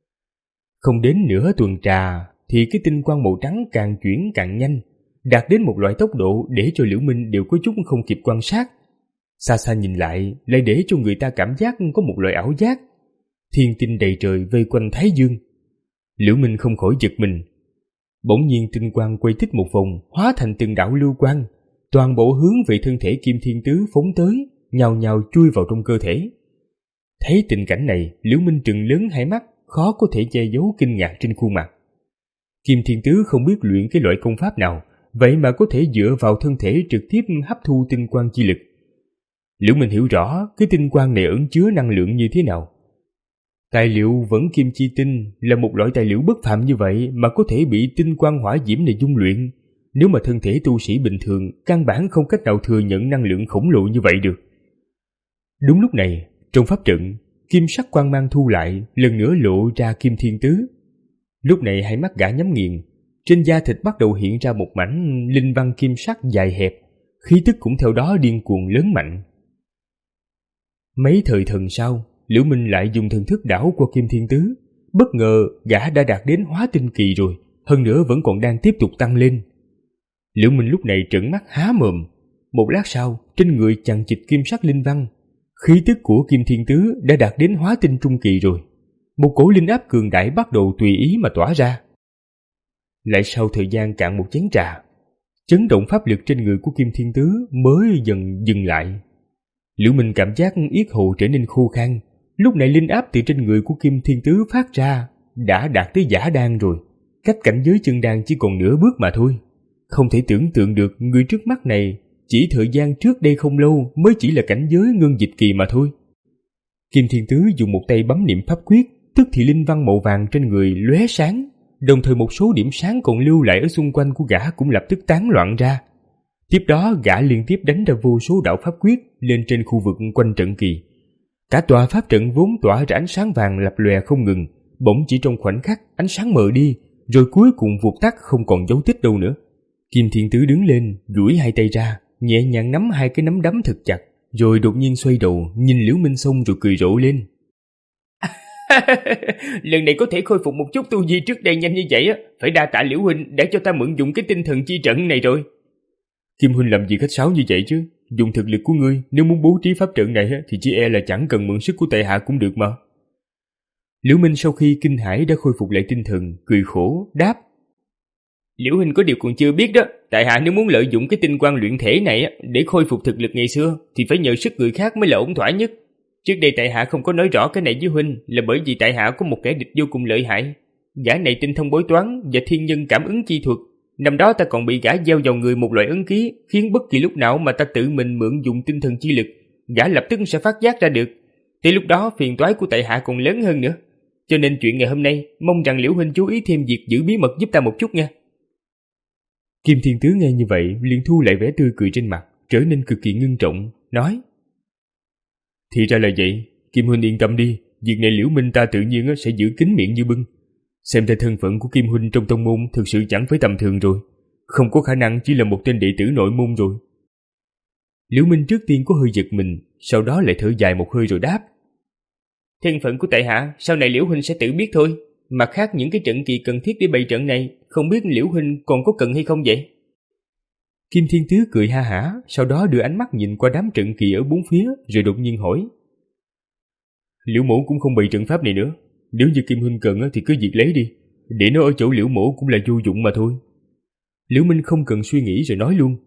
Không đến nửa tuần trà thì cái tinh quang màu trắng càng chuyển càng nhanh, đạt đến một loại tốc độ để cho Liễu Minh đều có chút không kịp quan sát. Xa xa nhìn lại, lại để cho người ta cảm giác có một loại ảo giác. Thiên tinh đầy trời vây quanh Thái Dương. Liễu Minh không khỏi giật mình. Bỗng nhiên tinh quang quay tích một vòng, hóa thành từng đạo lưu quang, toàn bộ hướng về thân thể Kim Thiên Tứ phóng tới, nhào nhào chui vào trong cơ thể. Thấy tình cảnh này, Liễu Minh trừng lớn hai mắt, khó có thể che giấu kinh ngạc trên khuôn mặt. Kim Thiên Tứ không biết luyện cái loại công pháp nào, vậy mà có thể dựa vào thân thể trực tiếp hấp thu tinh quang chi lực. Liễu Minh hiểu rõ cái tinh quang này ẩn chứa năng lượng như thế nào. Tài liệu vẫn kim chi tinh là một loại tài liệu bất phàm như vậy mà có thể bị tinh quang hỏa diễm này dung luyện. Nếu mà thân thể tu sĩ bình thường, căn bản không cách nào thừa nhận năng lượng khổng lồ như vậy được. Đúng lúc này, trong pháp trận, kim sắc quang mang thu lại, lần nữa lộ ra Kim Thiên Tứ. Lúc này hai mắt gã nhắm nghiền, trên da thịt bắt đầu hiện ra một mảnh linh văn kim sắc dài hẹp, khí tức cũng theo đó điên cuồng lớn mạnh. Mấy thời thần sau, Liễu Minh lại dùng thần thức đảo qua Kim Thiên Tứ. Bất ngờ gã đã đạt đến hóa tinh kỳ rồi, hơn nữa vẫn còn đang tiếp tục tăng lên. Liễu Minh lúc này trợn mắt há mồm. Một lát sau, trên người chằng chịt kim sắc linh văn, khí tức của Kim Thiên Tứ đã đạt đến hóa tinh trung kỳ rồi. Một cổ linh áp cường đại bắt đầu tùy ý mà tỏa ra. Lại sau thời gian cạn một chén trà, Chấn động pháp lực trên người của Kim Thiên Tứ mới dần dừng lại. Liễu Minh cảm giác yết hầu trở nên khô khan. Lúc này linh áp từ trên người của Kim Thiên Tứ phát ra đã đạt tới giả đan rồi, cách cảnh giới chân đan chỉ còn nửa bước mà thôi. Không thể tưởng tượng được người trước mắt này chỉ thời gian trước đây không lâu mới chỉ là cảnh giới ngưng dịch kỳ mà thôi. Kim Thiên Tứ dùng một tay bấm niệm pháp quyết, tức thì linh văn màu vàng trên người lóe sáng, đồng thời một số điểm sáng còn lưu lại ở xung quanh của gã cũng lập tức tán loạn ra. Tiếp đó gã liên tiếp đánh ra vô số đạo pháp quyết lên trên khu vực quanh trận kỳ. Cả tòa pháp trận vốn tỏa ra ánh sáng vàng lập lòe không ngừng, bỗng chỉ trong khoảnh khắc ánh sáng mờ đi, rồi cuối cùng vụt tắt không còn dấu tích đâu nữa. Kim Thiên Tứ đứng lên, duỗi hai tay ra, nhẹ nhàng nắm hai cái nắm đấm thật chặt, rồi đột nhiên xoay đầu nhìn Liễu Minh Xông rồi cười rộ lên. Lần này có thể khôi phục một chút tu vi trước đây nhanh như vậy á, phải đa tạ Liễu huynh để cho ta mượn dụng cái tinh thần chi trận này rồi. Kim huynh làm gì khách sáo như vậy chứ? Dùng thực lực của ngươi, nếu muốn bố trí pháp trận này thì chỉ e là chẳng cần mượn sức của tại hạ cũng được mà. Liễu Minh sau khi kinh hãi đã khôi phục lại tinh thần, cười khổ đáp: Liễu huynh có điều còn chưa biết đó, tại hạ nếu muốn lợi dụng cái tinh quang luyện thể này để khôi phục thực lực ngày xưa thì phải nhờ sức người khác mới là ổn thỏa nhất. Trước đây tại hạ không có nói rõ cái này với huynh là bởi vì tại hạ có một kẻ địch vô cùng lợi hại. Gã này tinh thông bói toán và thiên nhân cảm ứng chi thuật. Năm đó ta còn bị gã gieo vào người một loại ấn ký, khiến bất kỳ lúc nào mà ta tự mình mượn dùng tinh thần chi lực, gã lập tức sẽ phát giác ra được. Thì lúc đó phiền toái của tại hạ còn lớn hơn nữa. Cho nên chuyện ngày hôm nay, mong rằng Liễu huynh chú ý thêm việc giữ bí mật giúp ta một chút nha. Kim Thiên Tứ nghe như vậy liền thu lại vẻ tươi cười trên mặt, trở nên cực kỳ ngưng trọng, nói: Thì ra là vậy, Kim huynh yên tâm đi, việc này Liễu Minh ta tự nhiên sẽ giữ kín miệng như bưng. Xem ra thân phận của Kim huynh trong tông môn thực sự chẳng phải tầm thường rồi, không có khả năng chỉ là một tên đệ tử nội môn rồi. Liễu Minh trước tiên có hơi giật mình, sau đó lại thở dài một hơi rồi đáp: Thân phận của tại hạ sau này Liễu huynh sẽ tự biết thôi. Mặt khác những cái trận kỳ cần thiết để bày trận này, không biết Liễu huynh còn có cần hay không vậy? Kim Thiên Tứ cười ha hả, sau đó đưa ánh mắt nhìn qua đám trận kỳ ở bốn phía, rồi đột nhiên hỏi: Liễu mổ cũng không bày trận pháp này nữa, nếu như Kim huynh cần thì cứ việc lấy đi, để nó ở chỗ Liễu mổ cũng là vô dụng mà thôi. Liễu Minh không cần suy nghĩ rồi nói luôn: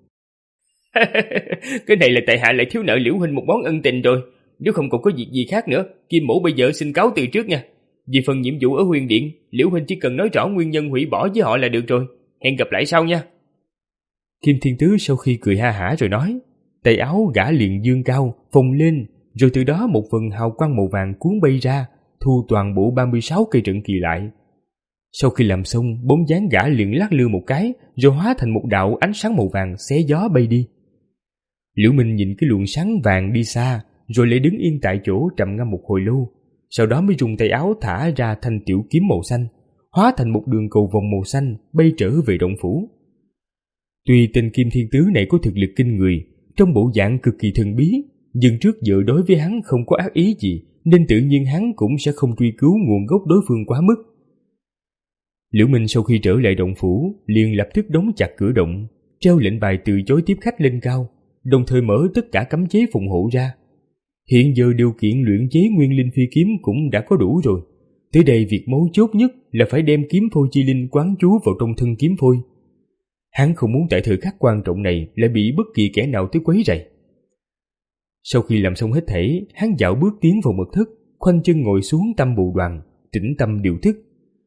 Cái này là tại hạ lại thiếu nợ Liễu huynh một món ân tình rồi. Nếu không còn có việc gì khác nữa, Kim mổ bây giờ xin cáo từ trước nha. Vì phần nhiệm vụ ở Huyền Điện, Liễu huynh chỉ cần nói rõ nguyên nhân hủy bỏ với họ là được rồi. Hẹn gặp lại sau nha. Kim Thiên Tứ sau khi cười ha hả rồi nói, tay áo gã liền dương cao, phồng lên, rồi từ đó một phần hào quang màu vàng cuốn bay ra, thu toàn bộ ba mươi sáu cây trận kỳ lại. Sau khi làm xong, bóng dáng gã liền lắc lư một cái, rồi hóa thành một đạo ánh sáng màu vàng xé gió bay đi. Liễu Minh nhìn cái luồng sáng vàng đi xa, rồi lại đứng yên tại chỗ trầm ngâm một hồi lâu, sau đó mới dùng tay áo thả ra thanh tiểu kiếm màu xanh, hóa thành một đường cầu vòng màu xanh bay trở về động phủ. Tuy tên Kim Thiên Tứ này có thực lực kinh người, trong bộ dạng cực kỳ thần bí, nhưng trước giờ đối với hắn không có ác ý gì, nên tự nhiên hắn cũng sẽ không truy cứu nguồn gốc đối phương quá mức. Liễu Minh sau khi trở lại động phủ, liền lập tức đóng chặt cửa động, treo lệnh bài từ chối tiếp khách lên cao, đồng thời mở tất cả cấm chế phòng hộ ra. Hiện giờ điều kiện luyện chế nguyên linh phi kiếm cũng đã có đủ rồi. Tới đây việc mấu chốt nhất là phải đem kiếm phôi chi linh quán trú vào trong thân kiếm phôi. Hắn không muốn tại thời khắc quan trọng này lại bị bất kỳ kẻ nào tới quấy rầy. Sau khi làm xong hết thảy, hắn dạo bước tiến vào mật thất, khoanh chân ngồi xuống tâm bồ đoàn, tĩnh tâm điều thức.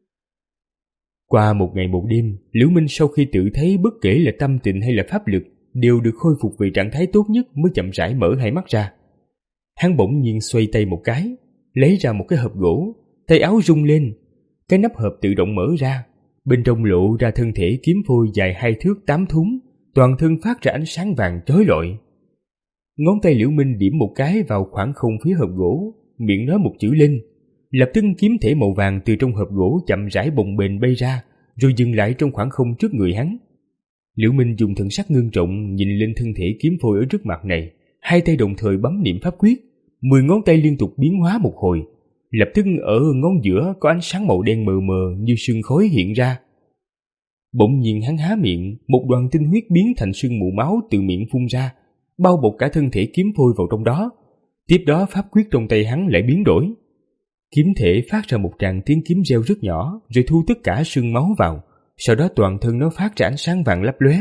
Qua một ngày một đêm, Liễu Minh sau khi tự thấy bất kể là tâm tình hay là pháp lực đều được khôi phục về trạng thái tốt nhất mới chậm rãi mở hai mắt ra. Hắn bỗng nhiên xoay tay một cái, lấy ra một cái hộp gỗ, tay áo rung lên, cái nắp hộp tự động mở ra, bên trong lộ ra thân thể kiếm phôi dài hai thước tám thúng, toàn thân phát ra ánh sáng vàng chói lọi. Ngón tay Liễu Minh điểm một cái vào khoảng không phía hộp gỗ, miệng nói một chữ lên, lập tức kiếm thể màu vàng từ trong hộp gỗ chậm rãi bồng bềnh bay ra, rồi dừng lại trong khoảng không trước người hắn. Liễu Minh dùng thần sắc ngưng trọng nhìn lên thân thể kiếm phôi ở trước mặt này, hai tay đồng thời bấm niệm pháp quyết, mười ngón tay liên tục biến hóa một hồi, lập tức ở ngón giữa có ánh sáng màu đen mờ mờ như sương khói hiện ra. Bỗng nhiên hắn há miệng, một đoàn tinh huyết biến thành sương mù máu từ miệng phun ra, bao bọc cả thân thể kiếm phôi vào trong đó. Tiếp đó pháp quyết trong tay hắn lại biến đổi. Kiếm thể phát ra một tràng tiếng kiếm reo rất nhỏ, rồi thu tất cả sương máu vào, sau đó toàn thân nó phát ra ánh sáng vàng lấp lóe,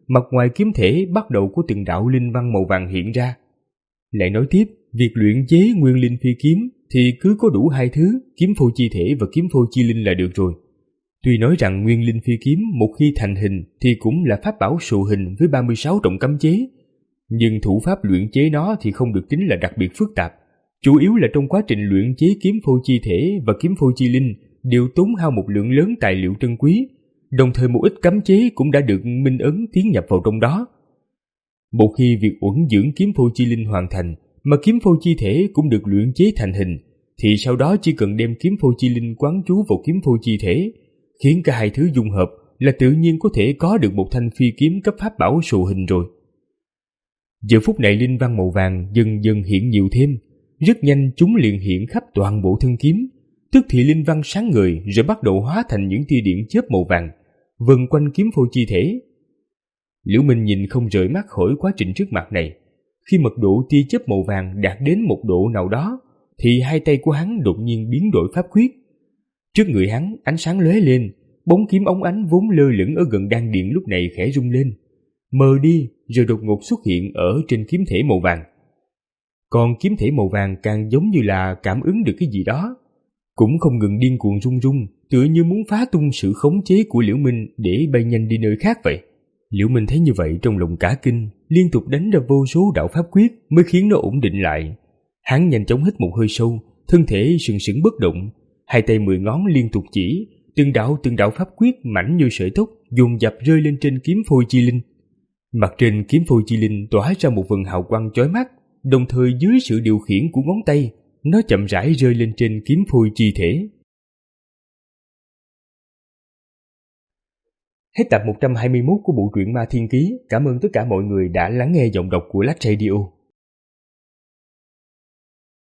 mặt ngoài kiếm thể bắt đầu có từng đạo linh văn màu vàng hiện ra. Lại nói tiếp, việc luyện chế nguyên linh phi kiếm thì cứ có đủ hai thứ, kiếm phôi chi thể và kiếm phôi chi linh là được rồi. Tuy nói rằng nguyên linh phi kiếm một khi thành hình thì cũng là pháp bảo sụ hình với ba mươi sáu trọng cấm chế, nhưng thủ pháp luyện chế nó thì không được tính là đặc biệt phức tạp. Chủ yếu là trong quá trình luyện chế kiếm phôi chi thể và kiếm phôi chi linh đều tốn hao một lượng lớn tài liệu trân quý, đồng thời một ít cấm chế cũng đã được minh ấn tiến nhập vào trong đó. Một khi việc uẩn dưỡng kiếm phôi chi linh hoàn thành, mà kiếm phôi chi thể cũng được luyện chế thành hình, thì sau đó chỉ cần đem kiếm phôi chi linh quán trú vào kiếm phôi chi thể, khiến cả hai thứ dung hợp là tự nhiên có thể có được một thanh phi kiếm cấp pháp bảo sụ hình rồi. Giờ phút này linh văn màu vàng dần dần hiện nhiều thêm, rất nhanh chúng liền hiện khắp toàn bộ thân kiếm, tức thì linh văn sáng ngời rồi bắt đầu hóa thành những tia điện chớp màu vàng, vần quanh kiếm phôi chi thể. Liễu Minh nhìn không rời mắt khỏi quá trình trước mặt này. Khi mật độ tia chớp màu vàng đạt đến một độ nào đó, thì hai tay của hắn đột nhiên biến đổi pháp quyết. Trước người hắn ánh sáng lóe lên, bóng kiếm óng ánh vốn lơ lửng ở gần đan điện lúc này khẽ rung lên, mờ đi rồi đột ngột xuất hiện ở trên kiếm thể màu vàng. Còn kiếm thể màu vàng càng giống như là cảm ứng được cái gì đó, cũng không ngừng điên cuồng rung rung, tựa như muốn phá tung sự khống chế của Liễu Minh để bay nhanh đi nơi khác vậy. Liễu Minh thấy như vậy trong lòng cả kinh, liên tục đánh ra vô số đạo pháp quyết mới khiến nó ổn định lại. Hắn nhanh chóng hít một hơi sâu, thân thể sừng sững bất động, hai tay mười ngón liên tục chỉ, từng đạo từng đạo pháp quyết mảnh như sợi tóc dồn dập rơi lên trên kiếm phôi chi linh. Mặt trên kiếm phôi chi linh tỏa ra một vầng hào quang chói mắt, đồng thời dưới sự điều khiển của ngón tay, nó chậm rãi rơi lên trên kiếm phôi chi thể. Hết tập một trăm hai mươi mốt của bộ truyện Ma Thiên Ký. Cảm ơn tất cả mọi người đã lắng nghe giọng đọc của Lắc Radio.